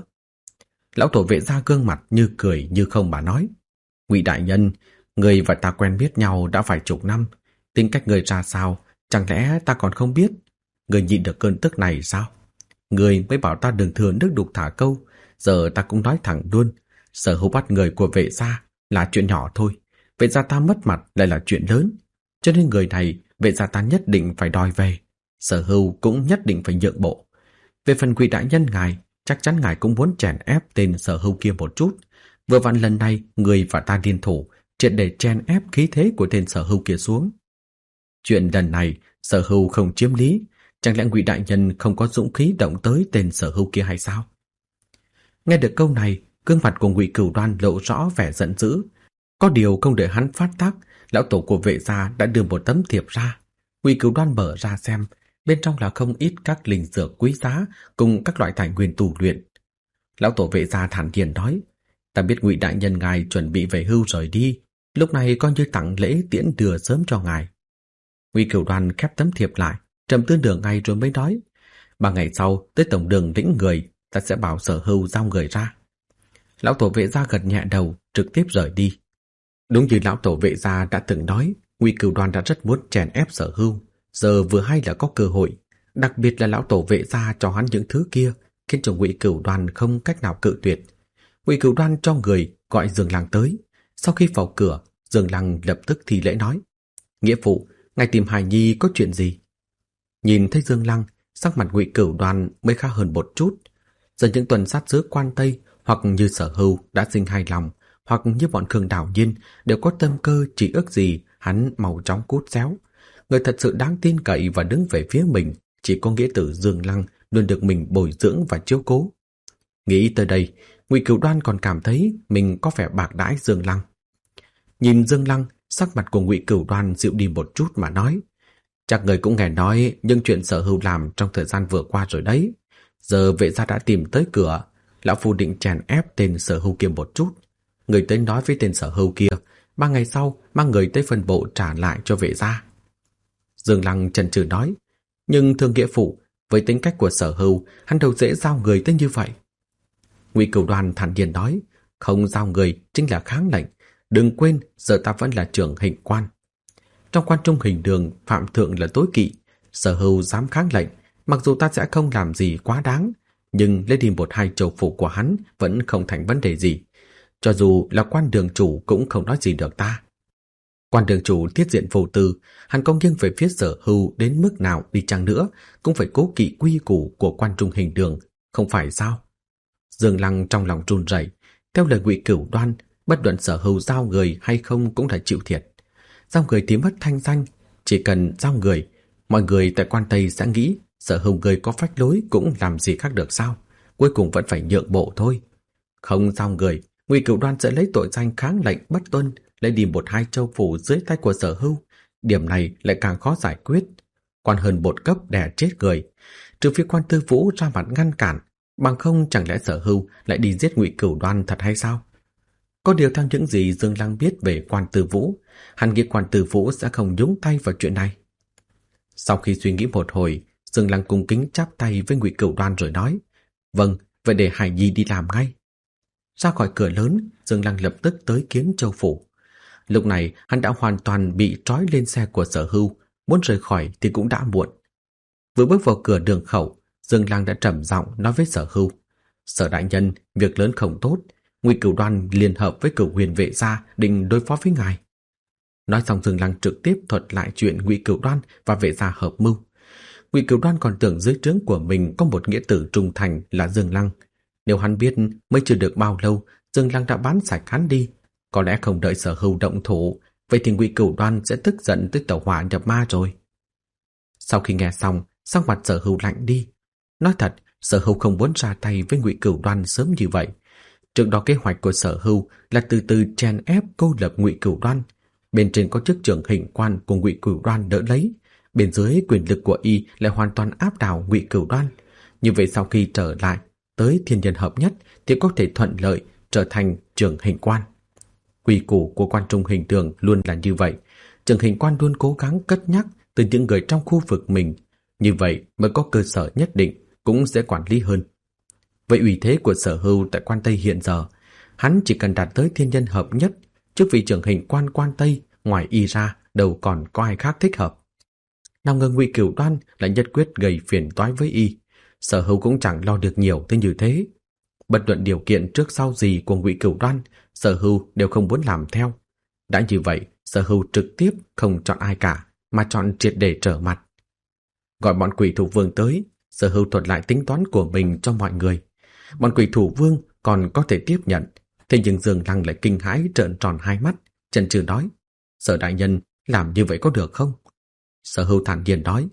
Lão tổ Vệ gia gương mặt như cười như không mà nói: Ngụy đại nhân, người và ta quen biết nhau đã phải chục năm, tính cách người ra sao, chẳng lẽ ta còn không biết? Người nhịn được cơn tức này sao? Người mới bảo ta đừng thừa nước đục thả câu, giờ ta cũng nói thẳng luôn, Sở Hưu bắt người của Vệ gia là chuyện nhỏ thôi, Vệ gia ta mất mặt lại là chuyện lớn, cho nên người này Vệ gia ta nhất định phải đòi về, Sở Hưu cũng nhất định phải nhượng bộ. Về phần Ngụy đại nhân ngài, chắc chắn ngài cũng muốn chèn ép tên Sở Hưu kia một chút. Vừa vặn lần này người và ta liên thủ, triệt để chèn ép khí thế của tên Sở Hưu kia xuống. Chuyện lần này Sở Hưu không chiếm lý, chẳng lẽ Ngụy đại nhân không có dũng khí động tới tên Sở Hưu kia hay sao? Nghe được câu này, gương mặt của Ngụy Cửu Đoan lộ rõ vẻ giận dữ. Có điều không đợi hắn phát tác, lão tổ của Vệ gia đã đưa một tấm thiệp ra. Ngụy Cửu Đoan mở ra xem, bên trong là không ít các linh dược quý giá cùng các loại tài nguyên tu luyện. Lão tổ Vệ gia thản nhiên nói: ta biết Ngụy đại nhân ngài chuẩn bị về hưu rời đi, lúc này coi như tặng lễ tiễn đưa sớm cho ngài. Ngụy Cửu Đoan khép tấm thiệp lại, trầm tư nửa ngày rồi mới nói: ba ngày sau tới tổng đường lĩnh người, ta sẽ bảo Sở Hưu giao người ra. Lão tổ Vệ gia gật nhẹ đầu, trực tiếp rời đi. Đúng như lão tổ Vệ gia đã từng nói, Ngụy Cửu Đoan đã rất muốn chèn ép Sở Hưu, giờ vừa hay là có cơ hội, đặc biệt là lão tổ Vệ gia cho hắn những thứ kia, khiến cho Ngụy Cửu Đoan không cách nào cự tuyệt. Ngụy Cửu Đoan cho người gọi Dương Lăng tới. Sau khi vào cửa, Dương Lăng lập tức thi lễ nói: nghĩa phụ, ngài tìm Hải Nhi có chuyện gì? Nhìn thấy Dương Lăng, sắc mặt Ngụy Cửu Đoan mới khá hơn một chút. Giờ những tuần sát sứ Quan Tây hoặc như Sở Hưu đã sinh hài lòng, hoặc như bọn Khương Đào Nhiên đều có tâm cơ chỉ ước gì hắn mau chóng cút xéo. Người thật sự đáng tin cậy và đứng về phía mình chỉ có nghĩa tử Dương Lăng luôn được mình bồi dưỡng và chiếu cố. Nghĩ tới đây, Ngụy Cửu Đoan còn cảm thấy mình có vẻ bạc đãi Dương Lăng. Nhìn Dương Lăng, sắc mặt của Ngụy Cửu Đoan dịu đi một chút mà nói: chắc người cũng nghe nói những chuyện Sở Hưu làm trong thời gian vừa qua rồi đấy. Giờ Vệ gia đã tìm tới cửa, lão phu định chèn ép tên Sở Hưu kia một chút. Người tới nói với tên Sở Hưu kia, ba ngày sau mang người tới phân bộ trả lại cho Vệ gia. Dương Lăng chần chừ nói: nhưng thưa nghĩa phụ, Với tính cách của Sở Hưu, hắn đâu dễ giao người tới như vậy. Ngụy Cửu Đoan thản nhiên nói, không giao người chính là kháng lệnh. Đừng quên, giờ ta vẫn là trưởng hình quan. Trong quan trung hình đường, phạm thượng là tối kỵ. Sở Hưu dám kháng lệnh, mặc dù ta sẽ không làm gì quá đáng, nhưng lấy đi một hai châu phủ của hắn vẫn không thành vấn đề gì. Cho dù là quan đường chủ cũng không nói gì được ta. Quan đường chủ tiết diện vô tư, hắn có nghiêng về phía Sở Hưu đến mức nào đi chăng nữa, cũng phải cố kỵ quy củ của quan trung hình đường, không phải sao? Dương Lăng trong lòng run rẩy, theo lời Ngụy Cửu Đoan, bất luận Sở Hưu giao người hay không cũng là chịu thiệt. Giao người thì mất thanh danh, chỉ cần giao người, mọi người tại quan Tây sẽ nghĩ Sở Hưu người có phách lối cũng làm gì khác được sao? Cuối cùng vẫn phải nhượng bộ thôi. Không giao người, Ngụy Cửu Đoan sẽ lấy tội danh kháng lệnh bất tuân, lấy đi một hai châu phủ dưới tay của Sở Hưu. Điểm này lại càng khó giải quyết. Quan hơn một cấp đè chết người, trừ phi quan Tư Vũ ra mặt ngăn cản, bằng không chẳng lẽ Sở Hưu lại đi giết Ngụy Cửu Đoan thật hay sao? Có điều theo những gì Dương Lăng biết về quan Tư Vũ, hắn nghĩ quan Tư Vũ sẽ không nhúng tay vào chuyện này. Sau khi suy nghĩ một hồi, Dương Lăng cung kính chắp tay với Ngụy Cửu Đoan rồi nói, vâng, vậy để Hải Nhi đi làm ngay. Ra khỏi cửa lớn, Dương Lăng lập tức tới Kiến Châu phủ. Lúc này hắn đã hoàn toàn bị trói lên xe của Sở Hưu, muốn rời khỏi thì cũng đã muộn. Vừa bước vào cửa đường khẩu, Dương Lăng đã trầm giọng nói với Sở Hưu, Sở đại nhân, việc lớn không tốt, Ngụy Cửu Đoan liên hợp với Cửu Huyền vệ gia định đối phó với ngài. Nói xong, Dương Lăng trực tiếp thuật lại chuyện Ngụy Cửu Đoan và vệ gia hợp mưu. Ngụy Cửu Đoan còn tưởng dưới trướng của mình có một nghĩa tử trung thành là Dương Lăng. Nếu hắn biết mới chưa được bao lâu, Dương Lăng đã bán sạch hắn đi, có lẽ không đợi Sở Hưu động thủ, vậy thì Ngụy Cửu Đoan sẽ tức giận tới tẩu hỏa nhập ma rồi. Sau khi nghe xong, sắc mặt Sở Hưu lạnh đi. Nói thật, Sở Hưu không muốn ra tay với Ngụy Cửu Đoan sớm như vậy. Trước đó kế hoạch của Sở Hưu là từ từ chèn ép cô lập Ngụy Cửu Đoan. Bên trên có chức trưởng hình quan của Ngụy Cửu Đoan đỡ lấy, bên dưới quyền lực của y lại hoàn toàn áp đảo Ngụy Cửu Đoan. Như vậy sau khi trở lại tới thiên nhân hợp nhất thì có thể thuận lợi trở thành trưởng hình quan. Quy củ của quan trung hình đường luôn là như vậy. Trưởng hình quan luôn cố gắng cất nhắc từ những người trong khu vực mình, như vậy mới có cơ sở nhất định, cũng dễ quản lý hơn. Vậy uy thế của Sở Hưu tại quan Tây hiện giờ, hắn chỉ cần đạt tới thiên nhân hợp nhất, chức vị trưởng hình quan quan Tây ngoài y ra đâu còn có ai khác thích hợp. Nào ngờ Ngụy Cửu Đoan lại nhất quyết gây phiền toái với y, Sở Hưu cũng chẳng lo được nhiều tới như thế. Bất luận điều kiện trước sau gì của Ngụy Cửu Đoan, Sở Hưu đều không muốn làm theo. Đã như vậy, Sở Hưu trực tiếp không chọn ai cả, mà chọn triệt để trở mặt. Gọi bọn quỷ thủ vương tới, Sở Hưu thuật lại tính toán của mình cho mọi người. Bọn quỷ thủ vương còn có thể tiếp nhận, thế nhưng Dương Lăng lại kinh hãi trợn tròn hai mắt, chần chừ nói, Sở đại nhân, làm như vậy có được không? Sở Hưu thản nhiên nói.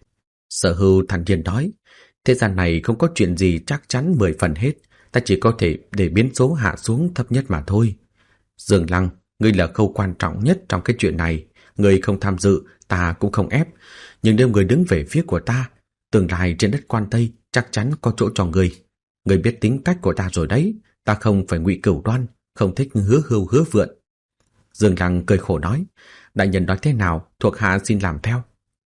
Sở Hưu thản nhiên nói, thế gian này không có chuyện gì chắc chắn mười phần hết, ta chỉ có thể để biến số hạ xuống thấp nhất mà thôi. Dương Lăng, ngươi là khâu quan trọng nhất trong cái chuyện này, ngươi không tham dự, ta cũng không ép, nhưng nếu ngươi đứng về phía của ta, tương lai trên đất quan Tây chắc chắn có chỗ cho ngươi. Ngươi biết tính cách của ta rồi đấy, ta không phải Ngụy Cửu Đoan, không thích hứa hưu hứa vượn. Dương Lăng cười khổ nói, đại nhân nói thế nào, thuộc hạ xin làm theo.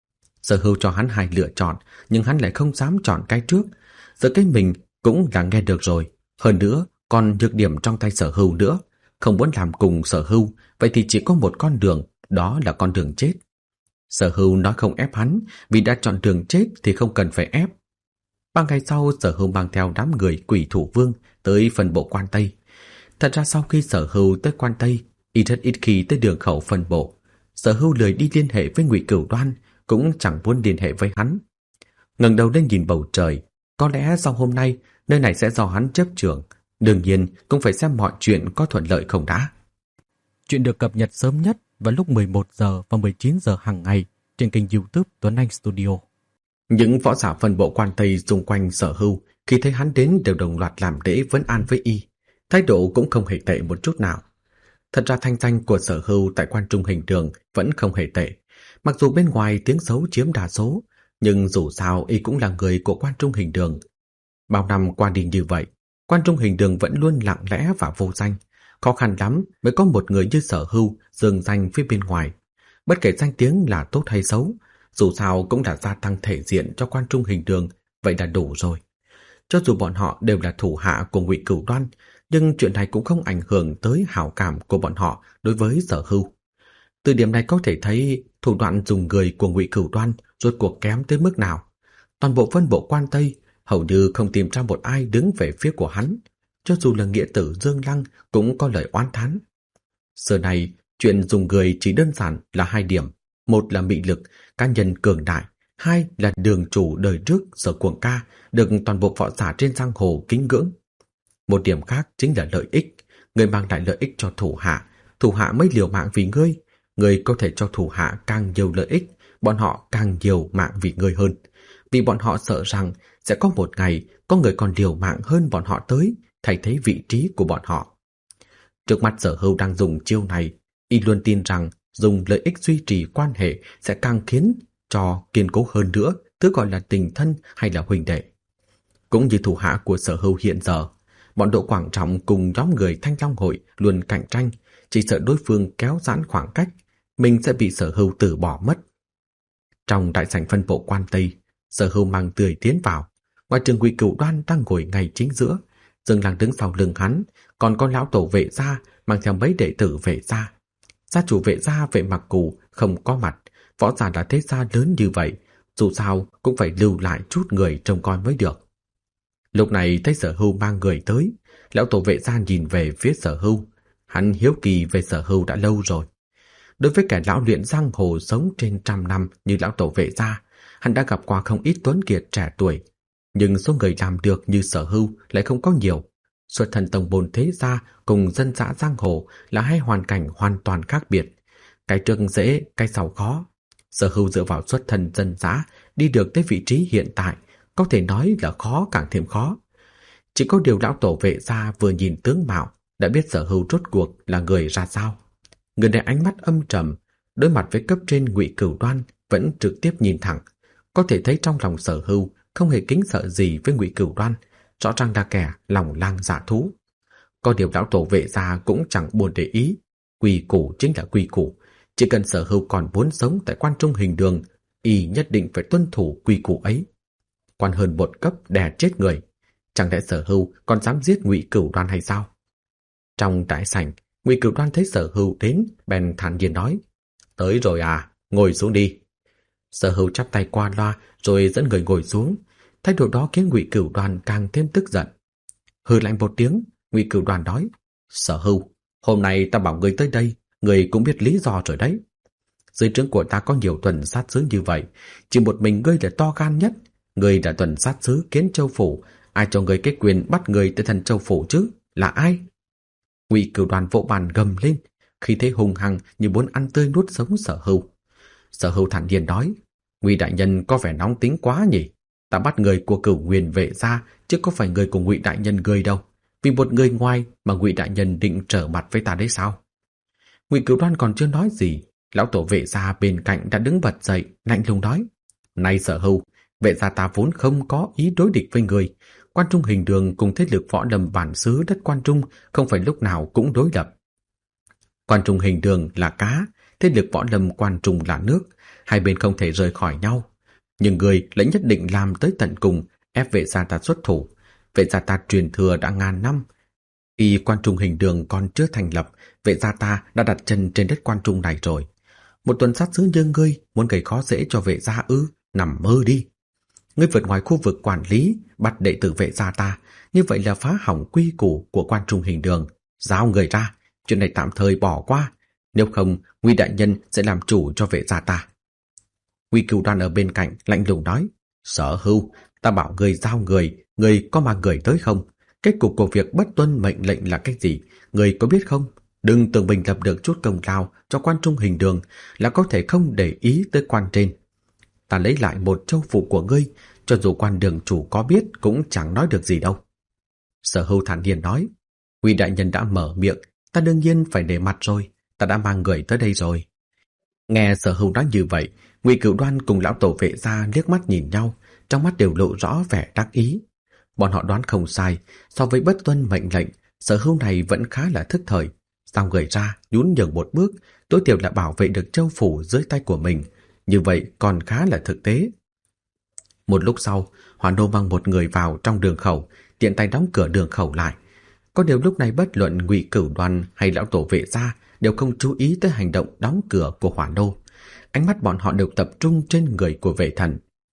Sở Hưu cho hắn hai lựa chọn, nhưng hắn lại không dám chọn cái trước. Giờ cái mình cũng là nghe được rồi, hơn nữa còn nhược điểm trong tay Sở Hưu nữa, không muốn làm cùng Sở Hưu, vậy thì chỉ có một con đường, đó là con đường chết. Sở Hưu nói không ép hắn, vì đã chọn đường chết thì không cần phải ép. Ba ngày sau, Sở Hưu mang theo đám người quỷ thủ vương tới phân bộ quan Tây. Thật ra sau khi Sở Hưu tới quan Tây, y rất ít khi tới đường khẩu phân bộ. Sở Hưu lười đi liên hệ với Ngụy Cửu Đoan, cũng chẳng muốn liên hệ với hắn. Ngẩng đầu lên nhìn bầu trời, có lẽ sau hôm nay nơi này sẽ do hắn chấp trưởng, đương nhiên cũng phải xem mọi chuyện có thuận lợi không đã. Chuyện được cập nhật sớm nhất vào lúc mười một giờ và mười chín giờ hàng ngày trên kênh YouTube Tuấn Anh Studio. Những võ giả phân bộ quan Tây xung quanh Sở Hưu khi thấy hắn đến đều đồng loạt làm lễ vấn an với y, thái độ cũng không hề tệ một chút nào. Thật ra thanh danh của Sở Hưu tại quan trung hình đường vẫn không hề tệ. Mặc dù bên ngoài tiếng xấu chiếm đa số, nhưng dù sao y cũng là người của quan trung hình đường. Bao năm qua đi như vậy, quan trung hình đường vẫn luôn lặng lẽ và vô danh. Khó khăn lắm mới có một người như Sở Hưu dương danh phía bên ngoài. Bất kể danh tiếng là tốt hay xấu, dù sao cũng đã gia tăng thể diện cho quan trung hình đường vậy là đủ rồi. Cho dù bọn họ đều là thủ hạ của Ngụy Cửu Đoan, nhưng chuyện này cũng không ảnh hưởng tới hảo cảm của bọn họ đối với Sở Hưu. Từ điểm này có thể thấy thủ đoạn dùng người của Ngụy Cửu Đoan rốt cuộc kém tới mức nào. Toàn bộ phân bộ Quan Tây hầu như không tìm ra một ai đứng về phía của hắn, cho dù là nghĩa tử Dương Lăng cũng có lời oán thán. Giờ này, chuyện dùng người chỉ đơn giản là hai điểm. Một là mị lực, cá nhân cường đại. Hai là đường chủ đời trước Sở Cuồng Ca, được toàn bộ võ giả trên giang hồ kính ngưỡng. Một điểm khác chính là lợi ích. Người mang lại lợi ích cho thủ hạ, thủ hạ mới liều mạng vì ngươi. Người có thể cho thủ hạ càng nhiều lợi ích, bọn họ càng nhiều mạng vì ngươi hơn. Vì bọn họ sợ rằng sẽ có một ngày có người còn liều mạng hơn bọn họ tới, thay thế vị trí của bọn họ. Trước mặt Sở Hưu đang dùng chiêu này, y luôn tin rằng dùng lợi ích duy trì quan hệ sẽ càng khiến cho kiên cố hơn nữa, thứ gọi là tình thân hay là huynh đệ. Cũng như thủ hạ của Sở Hưu hiện giờ, bọn Đỗ Quảng Trọng cùng nhóm người Thanh Long Hội luôn cạnh tranh, chỉ sợ đối phương kéo giãn khoảng cách, mình sẽ bị Sở Hưu từ bỏ mất. Trong đại sảnh phân bộ Quan Tây, Sở Hưu mang tươi tiến vào, ngoài trường Ngụy Cửu Đoan đang ngồi ngay chính giữa, Dương Lăng đứng sau lưng hắn, còn có lão tổ Vệ gia mang theo mấy đệ tử Vệ gia. Gia chủ Vệ gia Vệ Mặc Cù không có mặt, võ giả đã thế gia lớn như vậy, dù sao cũng phải lưu lại chút người trông coi mới được. Lúc này thấy Sở Hưu mang người tới, lão tổ Vệ gia nhìn về phía Sở Hưu, hắn hiếu kỳ về Sở Hưu đã lâu rồi. Đối với kẻ lão luyện giang hồ sống trên trăm năm như lão tổ Vệ gia, hắn đã gặp qua không ít tuấn kiệt trẻ tuổi, nhưng số người làm được như Sở Hưu lại không có nhiều. Xuất thân tông môn thế gia cùng dân dã giang hồ là hai hoàn cảnh hoàn toàn khác biệt. Cái trước dễ, cái sau khó. Sở Hưu dựa vào xuất thân dân dã đi được tới vị trí hiện tại, có thể nói là khó càng thêm khó. Chỉ có điều lão tổ Vệ gia vừa nhìn tướng mạo đã biết Sở Hưu rốt cuộc là người ra sao. Người này ánh mắt âm trầm, đối mặt với cấp trên Ngụy Cửu Đoan vẫn trực tiếp nhìn thẳng, có thể thấy trong lòng Sở Hưu không hề kính sợ gì với Ngụy Cửu Đoan, rõ ràng là kẻ lòng lang dạ thú. Có điều lão tổ Vệ gia cũng chẳng buồn để ý, quy củ chính là quy củ, chỉ cần Sở Hưu còn muốn sống tại Quan Trung Hình Đường, y nhất định phải tuân thủ quy củ ấy. Quan hơn một cấp đè chết người, chẳng lẽ Sở Hưu còn dám giết Ngụy Cửu Đoan hay sao? Trong đại sảnh, Ngụy Cửu Đoan thấy Sở Hưu đến, bèn thản nhiên nói: "Tới rồi à, ngồi xuống đi." Sở Hưu chắp tay qua loa rồi dẫn người ngồi xuống. Thái độ đó khiến Ngụy Cửu Đoan càng thêm tức giận. Hừ lạnh một tiếng, Ngụy Cửu Đoan nói: "Sở Hưu, hôm nay ta bảo người tới đây, người cũng biết lý do rồi đấy. Dưới trướng của ta có nhiều tuần sát sứ như vậy, chỉ một mình ngươi là to gan nhất. Ngươi đã tuần sát sứ Kiến Châu phủ, ai cho ngươi cái quyền bắt người tới Thần Châu phủ chứ? Là ai?" Ngụy Cửu Đoan vỗ bàn gầm lên, khi thấy hùng hăng như muốn ăn tươi nuốt sống Sở Hưu. Sở Hưu thản nhiên nói: "Ngụy đại nhân có vẻ nóng tính quá nhỉ? Ta bắt người của Cửu Nguyên Vệ gia, chứ có phải người của Ngụy đại nhân ngươi đâu. Vì một người ngoài mà Ngụy đại nhân định trở mặt với ta đấy sao?" Ngụy Cửu Đoan còn chưa nói gì, lão tổ Vệ gia bên cạnh đã đứng bật dậy, lạnh lùng nói: "Này Sở Hưu, Vệ gia ta vốn không có ý đối địch với người. Quan Trung Hình Đường cùng thế lực võ lâm bản xứ đất Quan Trung không phải lúc nào cũng đối lập. Quan Trung Hình Đường là cá, thế lực võ lâm Quan Trung là nước, hai bên không thể rời khỏi nhau. Nhưng người lại nhất định làm tới tận cùng, ép Vệ gia ta xuất thủ. Vệ gia ta truyền thừa đã ngàn năm. Y Quan Trung Hình Đường còn chưa thành lập, Vệ gia ta đã đặt chân trên đất Quan Trung này rồi. Một tuần sát sứ như ngươi muốn gây khó dễ cho Vệ gia ư? Nằm mơ đi. Ngươi vượt ngoài khu vực quản lý, bắt đệ tử Vệ gia ta, như vậy là phá hỏng quy củ của Quan Trung Hình Đường. Giao người ra, chuyện này tạm thời bỏ qua, nếu không Ngụy đại nhân sẽ làm chủ cho Vệ gia ta." Ngụy Cửu Đoan ở bên cạnh lạnh lùng nói: "Sở Hưu, ta bảo người giao người, người có mang người tới không? Kết cục của việc bất tuân mệnh lệnh là cái gì, người có biết không? Đừng tưởng mình lập được chút công lao cho Quan Trung Hình Đường là có thể không để ý tới quan trên. Ta lấy lại một châu phủ của ngươi, cho dù quan đường chủ có biết cũng chẳng nói được gì đâu." Sở Hưu thản nhiên nói: "Ngụy đại nhân đã mở miệng, ta đương nhiên phải để mặt rồi, ta đã mang người tới đây rồi." Nghe Sở Hưu nói như vậy, Ngụy Cửu Đoan cùng lão tổ Vệ gia liếc mắt nhìn nhau, trong mắt đều lộ rõ vẻ đắc ý. Bọn họ đoán không sai, so với bất tuân mệnh lệnh, Sở Hưu này vẫn khá là thức thời, giao người ra nhún nhường một bước, tối thiểu là bảo vệ được châu phủ dưới tay của mình, như vậy còn khá là thực tế. Một lúc sau, Hỏa Nô mang một người vào trong đường khẩu, tiện tay đóng cửa đường khẩu lại. Có điều lúc này bất luận Ngụy Cửu Đoan hay lão tổ Vệ gia đều không chú ý tới hành động đóng cửa của Hỏa Nô. Ánh mắt bọn họ đều tập trung trên người của Vệ Thần.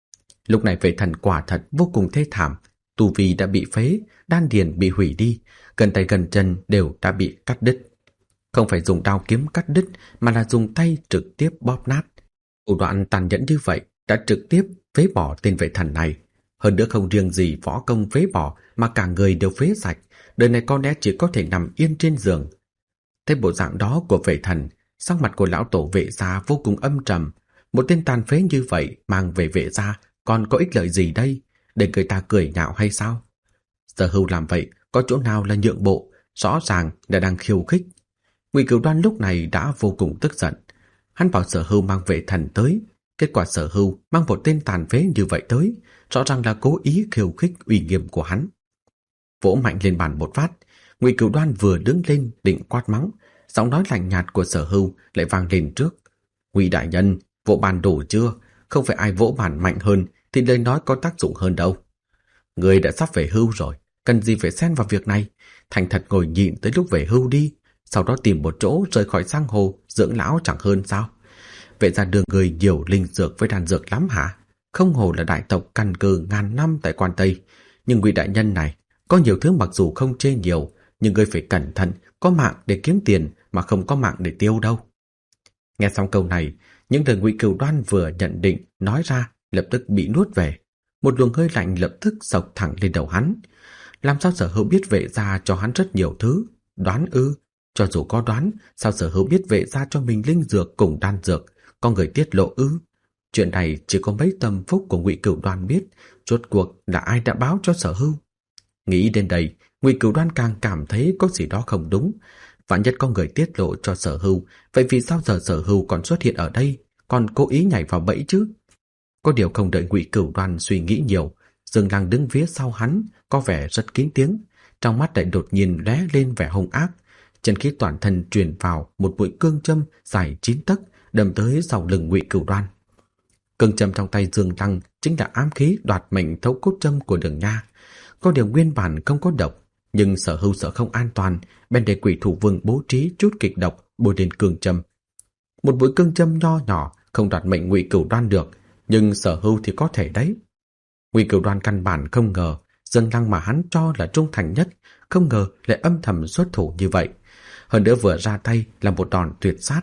Lúc này Vệ Thần quả thật vô cùng thê thảm, tu vi đã bị phế, đan điền bị hủy đi, gần tay gần chân đều đã bị cắt đứt. Không phải dùng đao kiếm cắt đứt mà là dùng tay trực tiếp bóp nát. Thủ đoạn tàn nhẫn như vậy đã trực tiếp phế bỏ tên Vệ Thần này. Hơn nữa không riêng gì võ công phế bỏ mà cả người đều phế sạch, đời này con lẽ chỉ có thể nằm yên trên giường. Thấy bộ dạng đó của Vệ Thần, sắc mặt của lão tổ Vệ gia vô cùng âm trầm. Một tên tàn phế như vậy mang về Vệ gia còn có ích lợi gì đây? Để người ta cười nhạo hay sao? Sở Hưu làm vậy có chỗ nào là nhượng bộ, rõ ràng là đang khiêu khích. Ngụy Cửu Đoan lúc này đã vô cùng tức giận. Hắn bảo Sở Hưu mang Vệ Thần tới, kết quả Sở Hưu mang một tên tàn phế như vậy tới, rõ ràng là cố ý khiêu khích uy nghiêm của hắn. Vỗ mạnh lên bàn một phát, Ngụy Cửu Đoan vừa đứng lên định quát mắng, giọng nói lạnh nhạt của Sở Hưu lại vang lên trước. Ngụy đại nhân, vỗ bàn đủ chưa? Không phải ai vỗ bàn mạnh hơn thì lời nói có tác dụng hơn đâu. Người đã sắp về hưu rồi, cần gì phải xen vào việc này? Thành thật ngồi nhịn tới lúc về hưu đi, sau đó tìm một chỗ rời khỏi giang hồ dưỡng lão chẳng hơn sao? Vệ gia đường người nhiều linh dược với đan dược lắm hả? Không hồ là đại tộc căn cơ ngàn năm tại Quan Tây, nhưng Ngụy đại nhân này có nhiều thứ mặc dù không chê nhiều, nhưng ngươi phải cẩn thận, có mạng để kiếm tiền mà không có mạng để tiêu đâu. Nghe xong câu này, những lời Ngụy Cửu Đoan vừa nhận định nói ra lập tức bị nuốt về. Một luồng hơi lạnh lập tức xộc thẳng lên đầu hắn. Làm sao Sở Hữu biết Vệ gia cho hắn rất nhiều thứ? Đoán ư? Cho dù có đoán, sao Sở Hữu biết Vệ gia cho mình linh dược cùng đan dược? Có người tiết lộ ư? Chuyện này chỉ có mấy tâm phúc của Ngụy Cửu Đoan biết. Rốt cuộc là ai đã báo cho Sở Hữu? Nghĩ đến đây, Ngụy Cửu Đoan càng cảm thấy có gì đó không đúng. Vạn nhất có người tiết lộ cho Sở Hữu, vậy vì sao giờ Sở Hữu còn xuất hiện ở đây, còn cố ý nhảy vào bẫy chứ? Có điều không đợi Ngụy Cửu Đoan suy nghĩ nhiều, Dương Lăng đứng phía sau hắn, có vẻ rất kín tiếng, trong mắt lại đột nhiên lóe lên vẻ hung ác, chân khí toàn thân truyền vào một mũi cương châm dài chín tấc, đâm tới sau lưng Ngụy Cửu Đoan. Cương châm trong tay Dương Lăng chính là ám khí đoạt mệnh thấu cốt châm của Đường Nha. Có điều nguyên bản không có độc, nhưng Sở Hữu sợ không an toàn, bèn để Quỷ Thủ Vương bố trí chút kịch độc bôi lên cương châm. Một mũi cương châm nho nhỏ không đoạt mệnh Ngụy Cửu Đoan được, nhưng Sở Hữu thì có thể đấy. Ngụy Cửu Đoan căn bản không ngờ Dương Lăng mà hắn cho là trung thành nhất, không ngờ lại âm thầm xuất thủ như vậy. Hơn nữa vừa ra tay là một đòn tuyệt sát.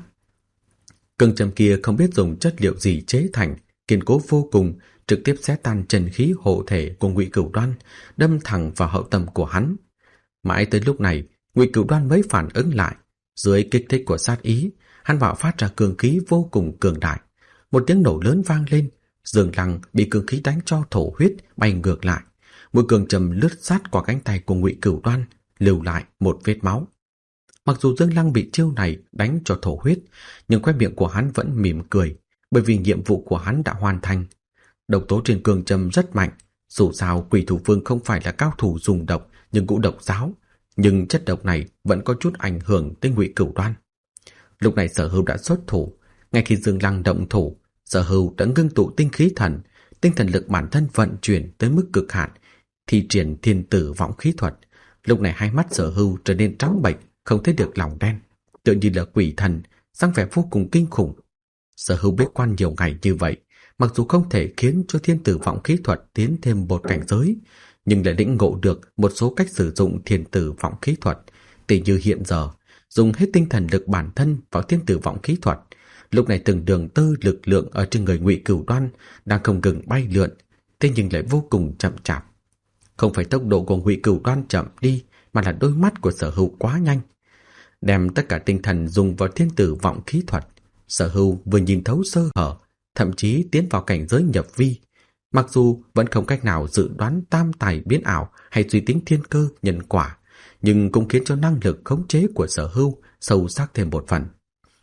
Cương châm kia không biết dùng chất liệu gì chế thành, kiên cố vô cùng, trực tiếp xé tan chân khí hộ thể của Ngụy Cửu Đoan, đâm thẳng vào hậu tâm của hắn. Mãi tới lúc này, Ngụy Cửu Đoan mới phản ứng lại. Dưới kích thích của sát ý, hắn bạo phát ra cường khí vô cùng cường đại. Một tiếng nổ lớn vang lên, Dương Lăng bị cường khí đánh cho thổ huyết bay ngược lại. Mũi cương châm lướt sát qua cánh tay của Ngụy Cửu Đoan, lưu lại một vết máu. Mặc dù Dương Lăng bị chiêu này đánh cho thổ huyết, nhưng khóe miệng của hắn vẫn mỉm cười, bởi vì nhiệm vụ của hắn đã hoàn thành. Độc tố trên cương châm rất mạnh, dù sao Quỷ Thủ Vương không phải là cao thủ dùng độc, nhưng cũng độc giáo, nhưng chất độc này vẫn có chút ảnh hưởng tới Ngụy Cửu Đoan. Lúc này Sở Hữu đã xuất thủ, ngay khi Dương Lăng động thủ, Sở Hữu đã ngưng tụ tinh khí thần, tinh thần lực bản thân vận chuyển tới mức cực hạn, thi triển thiên tử vọng khí thuật. Lúc này hai mắt Sở Hữu trở nên trắng bệch, không thấy được lòng đen, tựa như là quỷ thần, dáng vẻ vô cùng kinh khủng. Sở Hữu bế quan nhiều ngày như vậy, mặc dù không thể khiến cho thiên tử vọng khí thuật tiến thêm một cảnh giới, nhưng lại lĩnh ngộ được một số cách sử dụng thiên tử vọng khí thuật. Tỷ như hiện giờ, dùng hết tinh thần lực bản thân vào thiên tử vọng khí thuật. Lúc này từng đường tơ lực lượng ở trên người Ngụy Cửu Đoan đang không ngừng bay lượn, thế nhưng lại vô cùng chậm chạp. Không phải tốc độ của Ngụy Cửu Đoan chậm đi, mà là đôi mắt của Sở Hữu quá nhanh. Đem tất cả tinh thần dùng vào thiên tử vọng khí thuật, Sở Hữu vừa nhìn thấu sơ hở, thậm chí tiến vào cảnh giới nhập vi. Mặc dù vẫn không cách nào dự đoán tam tài biến ảo hay suy tính thiên cơ nhân quả, nhưng cũng khiến cho năng lực khống chế của Sở Hữu sâu sắc thêm một phần.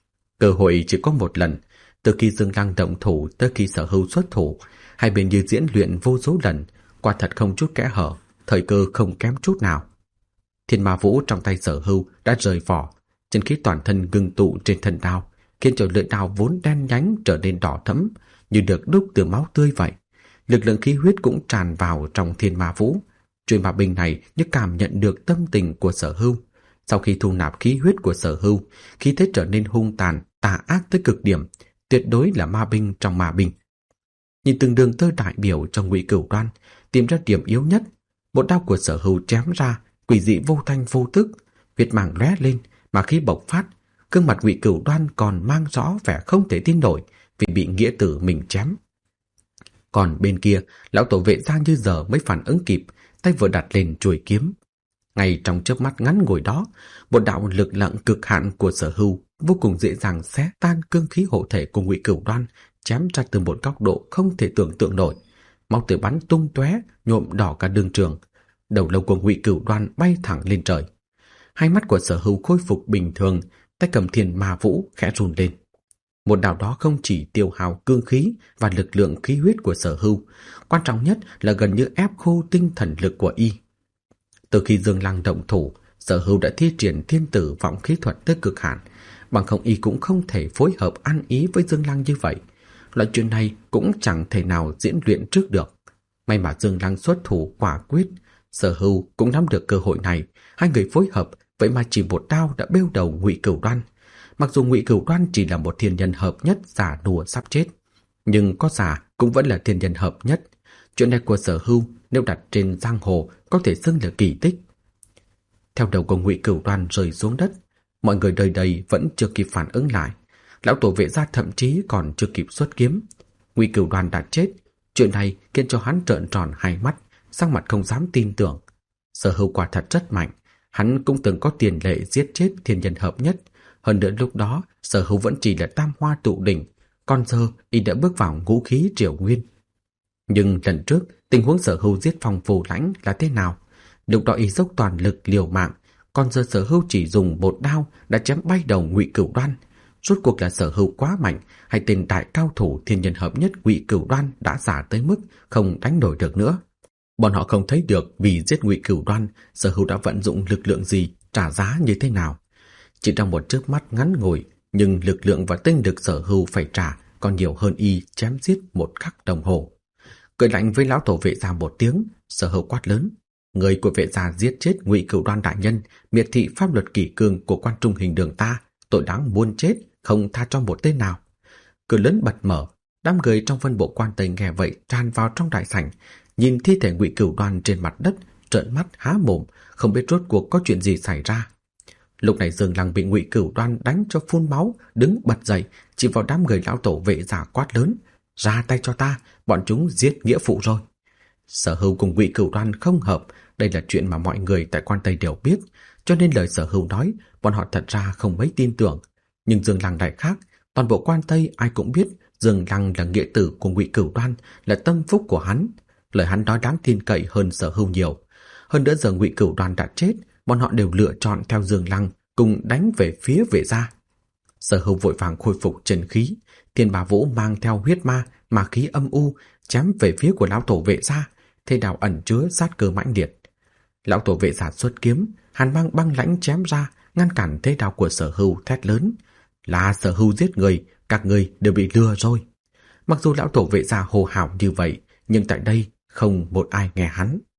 Cơ hội chỉ có một lần, từ khi Dương Lăng động thủ tới khi Sở Hữu xuất thủ, hai bên như diễn luyện vô số lần, quả thật không chút kẽ hở, thời cơ không kém chút nào. Thiên Ma Vũ trong tay Sở Hữu đã rời vỏ, chân khí toàn thân ngưng tụ trên thân đao, khiến cho lưỡi đao vốn đen nhánh trở nên đỏ thẫm, như được đúc từ máu tươi vậy. lực lượng khí huyết cũng tràn vào trong Thiên Ma Vũ. Truyền ma binh này như cảm nhận được tâm tình của Sở Hưu. Sau khi thu nạp khí huyết của Sở Hưu, khí thế trở nên hung tàn, tà ác tới cực điểm, tuyệt đối là ma binh trong ma binh. Nhìn từng đường tơ đại biểu trong Ngụy Cửu Đoan, tìm ra điểm yếu nhất, một đao của Sở Hưu chém ra, quỷ dị vô thanh vô tức, huyết màng lóe lên, mà khí bộc phát, gương mặt Ngụy Cửu Đoan còn mang rõ vẻ không thể tin nổi vì bị nghĩa tử mình chém. Còn bên kia, lão tổ Vệ Gia như giờ mới phản ứng kịp, tay vừa đặt lên chuôi kiếm. Ngay trong chớp mắt ngắn ngủi đó, một đạo lực lượng cực hạn của Sở Hưu vô cùng dễ dàng xé tan cương khí hộ thể của Ngụy Cửu Đoan, chém ra từ một góc độ không thể tưởng tượng nổi. Máu tươi bắn tung tóe, nhuộm đỏ cả đường trường. Đầu lâu của Ngụy Cửu Đoan bay thẳng lên trời. Hai mắt của Sở Hưu khôi phục bình thường, tay cầm Thiên Ma Vũ khẽ run lên. Một đạo đó không chỉ tiêu hao cương khí và lực lượng khí huyết của Sở Hưu, quan trọng nhất là gần như ép khô tinh thần lực của y. Từ khi Dương Lăng động thủ, Sở Hưu đã thi triển thiên tử vọng khí thuật tới cực hạn, bằng không y cũng không thể phối hợp ăn ý với Dương Lăng như vậy. Loại chuyện này cũng chẳng thể nào diễn luyện trước được. May mà Dương Lăng xuất thủ quả quyết, Sở Hưu cũng nắm được cơ hội này, hai người phối hợp, vậy mà chỉ một đao đã bêu đầu Ngụy Cửu Đoan. Mặc dù Ngụy Cửu Đoan chỉ là một thiên nhân hợp nhất giả đùa sắp chết, nhưng có giả cũng vẫn là thiên nhân hợp nhất. Chuyện này của Sở Hưu nếu đặt trên giang hồ có thể xưng là kỳ tích. Theo đầu của Ngụy Cửu Đoan rơi xuống đất, mọi người đời đây vẫn chưa kịp phản ứng lại. Lão tổ Vệ Gia thậm chí còn chưa kịp xuất kiếm. Ngụy Cửu Đoan đã chết. Chuyện này khiến cho hắn trợn tròn hai mắt, sắc mặt không dám tin tưởng. Sở Hưu quả thật rất mạnh, hắn cũng từng có tiền lệ giết chết thiên nhân hợp nhất. Hơn nữa lúc đó, Sở Hưu vẫn chỉ là tam hoa tụ đỉnh, còn giờ y đã bước vào ngũ khí triều nguyên. Nhưng lần trước, tình huống Sở Hưu giết Phong Phù Lãnh là thế nào? Lúc đó y dốc toàn lực liều mạng, còn giờ Sở Hưu chỉ dùng một đao đã chém bay đầu Ngụy Cửu Đoan. Rốt cuộc là Sở Hưu quá mạnh, hay tên đại cao thủ thiên nhân hợp nhất Ngụy Cửu Đoan đã giả tới mức không đánh nổi được nữa? Bọn họ không thấy được vì giết Ngụy Cửu Đoan, Sở Hưu đã vận dụng lực lượng gì, trả giá như thế nào. Chỉ trong một chớp mắt ngắn ngủi, nhưng lực lượng và tinh lực Sở Hưu phải trả còn nhiều hơn y chém giết một khắc đồng hồ. Cười lạnh với lão tổ Vệ Gia một tiếng, Sở Hưu quát lớn: người của Vệ Gia giết chết Ngụy Cửu Đoan đại nhân, miệt thị pháp luật kỷ cương của quan trung hình đường ta, tội đáng muôn chết, không tha cho một tên nào. Cửa lớn bật mở, đám người trong phân bộ quan Tây nghe vậy tràn vào trong đại sảnh, nhìn thi thể Ngụy Cửu Đoan trên mặt đất, trợn mắt há mồm, không biết rốt cuộc có chuyện gì xảy ra. Lúc này Dương Lăng bị Ngụy Cửu Đoan đánh cho phun máu, đứng bật dậy, chỉ vào đám người lão tổ Vệ Gia quát lớn: ra tay cho ta, bọn chúng giết nghĩa phụ rồi. Sở Hưu cùng Ngụy Cửu Đoan không hợp, đây là chuyện mà mọi người tại quan Tây đều biết, cho nên lời Sở Hưu nói, bọn họ thật ra không mấy tin tưởng. Nhưng Dương Lăng lại khác, toàn bộ quan Tây ai cũng biết Dương Lăng là nghĩa tử của Ngụy Cửu Đoan, là tâm phúc của hắn. Lời hắn nói đáng tin cậy hơn Sở Hưu nhiều. Hơn nữa giờ Ngụy Cửu Đoan đã chết, bọn họ đều lựa chọn theo Dương Lăng cùng đánh về phía Vệ Gia. Sở Hưu vội vàng khôi phục chân khí, Thiên Ma Vũ mang theo huyết ma, ma khí âm u chém về phía của lão tổ Vệ Gia, thế đạo ẩn chứa sát cơ mãnh liệt. Lão tổ Vệ Gia xuất kiếm, hàn băng băng lãnh chém ra, ngăn cản thế đạo của Sở Hưu, thét lớn: là Sở Hưu giết người, các người đều bị lừa rồi. Mặc dù lão tổ Vệ Gia hô hào như vậy, nhưng tại đây không một ai nghe hắn.